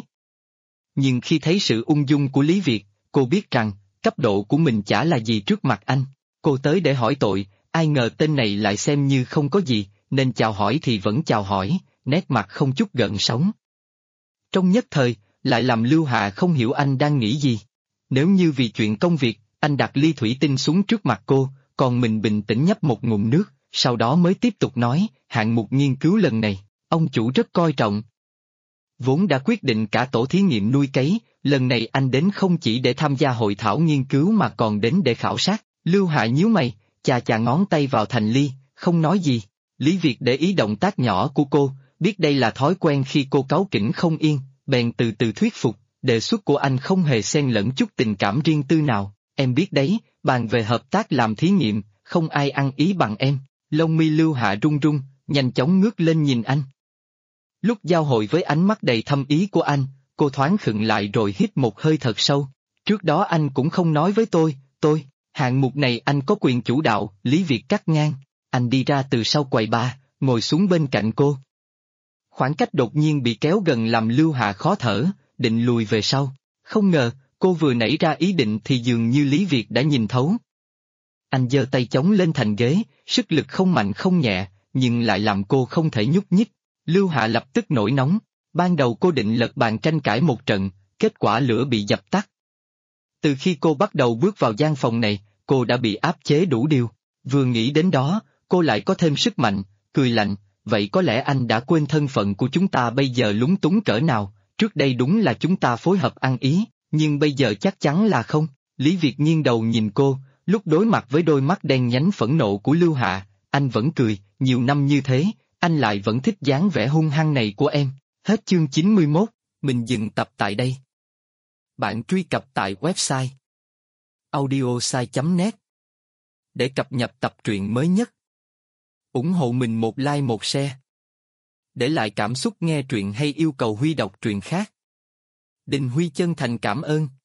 Nhưng khi thấy sự ung dung của Lý Việt, cô biết rằng, cấp độ của mình chả là gì trước mặt anh. Cô tới để hỏi tội, ai ngờ tên này lại xem như không có gì, nên chào hỏi thì vẫn chào hỏi, nét mặt không chút gợn sóng. Trong nhất thời, lại làm Lưu Hạ không hiểu anh đang nghĩ gì. Nếu như vì chuyện công việc, anh đặt ly thủy tinh xuống trước mặt cô, còn mình bình tĩnh nhấp một ngụm nước, sau đó mới tiếp tục nói, hạng mục nghiên cứu lần này, ông chủ rất coi trọng. Vốn đã quyết định cả tổ thí nghiệm nuôi cấy, lần này anh đến không chỉ để tham gia hội thảo nghiên cứu mà còn đến để khảo sát. Lưu Hạ nhíu mày, chà chà ngón tay vào thành ly, không nói gì. Lý Việt để ý động tác nhỏ của cô, biết đây là thói quen khi cô cáu kỉnh không yên, bèn từ từ thuyết phục, đề xuất của anh không hề xen lẫn chút tình cảm riêng tư nào. Em biết đấy, bàn về hợp tác làm thí nghiệm, không ai ăn ý bằng em. Lông mi Lưu Hạ run run, nhanh chóng ngước lên nhìn anh. Lúc giao hội với ánh mắt đầy thâm ý của anh, cô thoáng khựng lại rồi hít một hơi thật sâu. Trước đó anh cũng không nói với tôi, hạng mục này anh có quyền chủ đạo, Lý Việt cắt ngang. Anh đi ra từ sau quầy bar, ngồi xuống bên cạnh cô. Khoảng cách đột nhiên bị kéo gần làm Lưu Hạ khó thở, định lùi về sau. Không ngờ, cô vừa nảy ra ý định thì dường như Lý Việt đã nhìn thấu. Anh giơ tay chống lên thành ghế, sức lực không mạnh không nhẹ, nhưng lại làm cô không thể nhúc nhích. Lưu Hạ lập tức nổi nóng, ban đầu cô định lật bàn tranh cãi một trận, kết quả lửa bị dập tắt. Từ khi cô bắt đầu bước vào gian phòng này, cô đã bị áp chế đủ điều. Vừa nghĩ đến đó, cô lại có thêm sức mạnh, cười lạnh, vậy có lẽ anh đã quên thân phận của chúng ta bây giờ lúng túng cỡ nào, trước đây đúng là chúng ta phối hợp ăn ý, nhưng bây giờ chắc chắn là không. Lý Việt nghiêng đầu nhìn cô, lúc đối mặt với đôi mắt đen nhánh phẫn nộ của Lưu Hạ, anh vẫn cười, nhiều năm như thế, anh lại vẫn thích dáng vẻ hung hăng này của em. Hết chương 91, mình dừng tập tại đây. Bạn truy cập tại website audiosai.net để cập nhật tập truyện mới nhất. Ủng hộ mình một like một share. Để lại cảm xúc nghe truyện hay yêu cầu Huy đọc truyện khác. Đình Huy chân thành cảm ơn.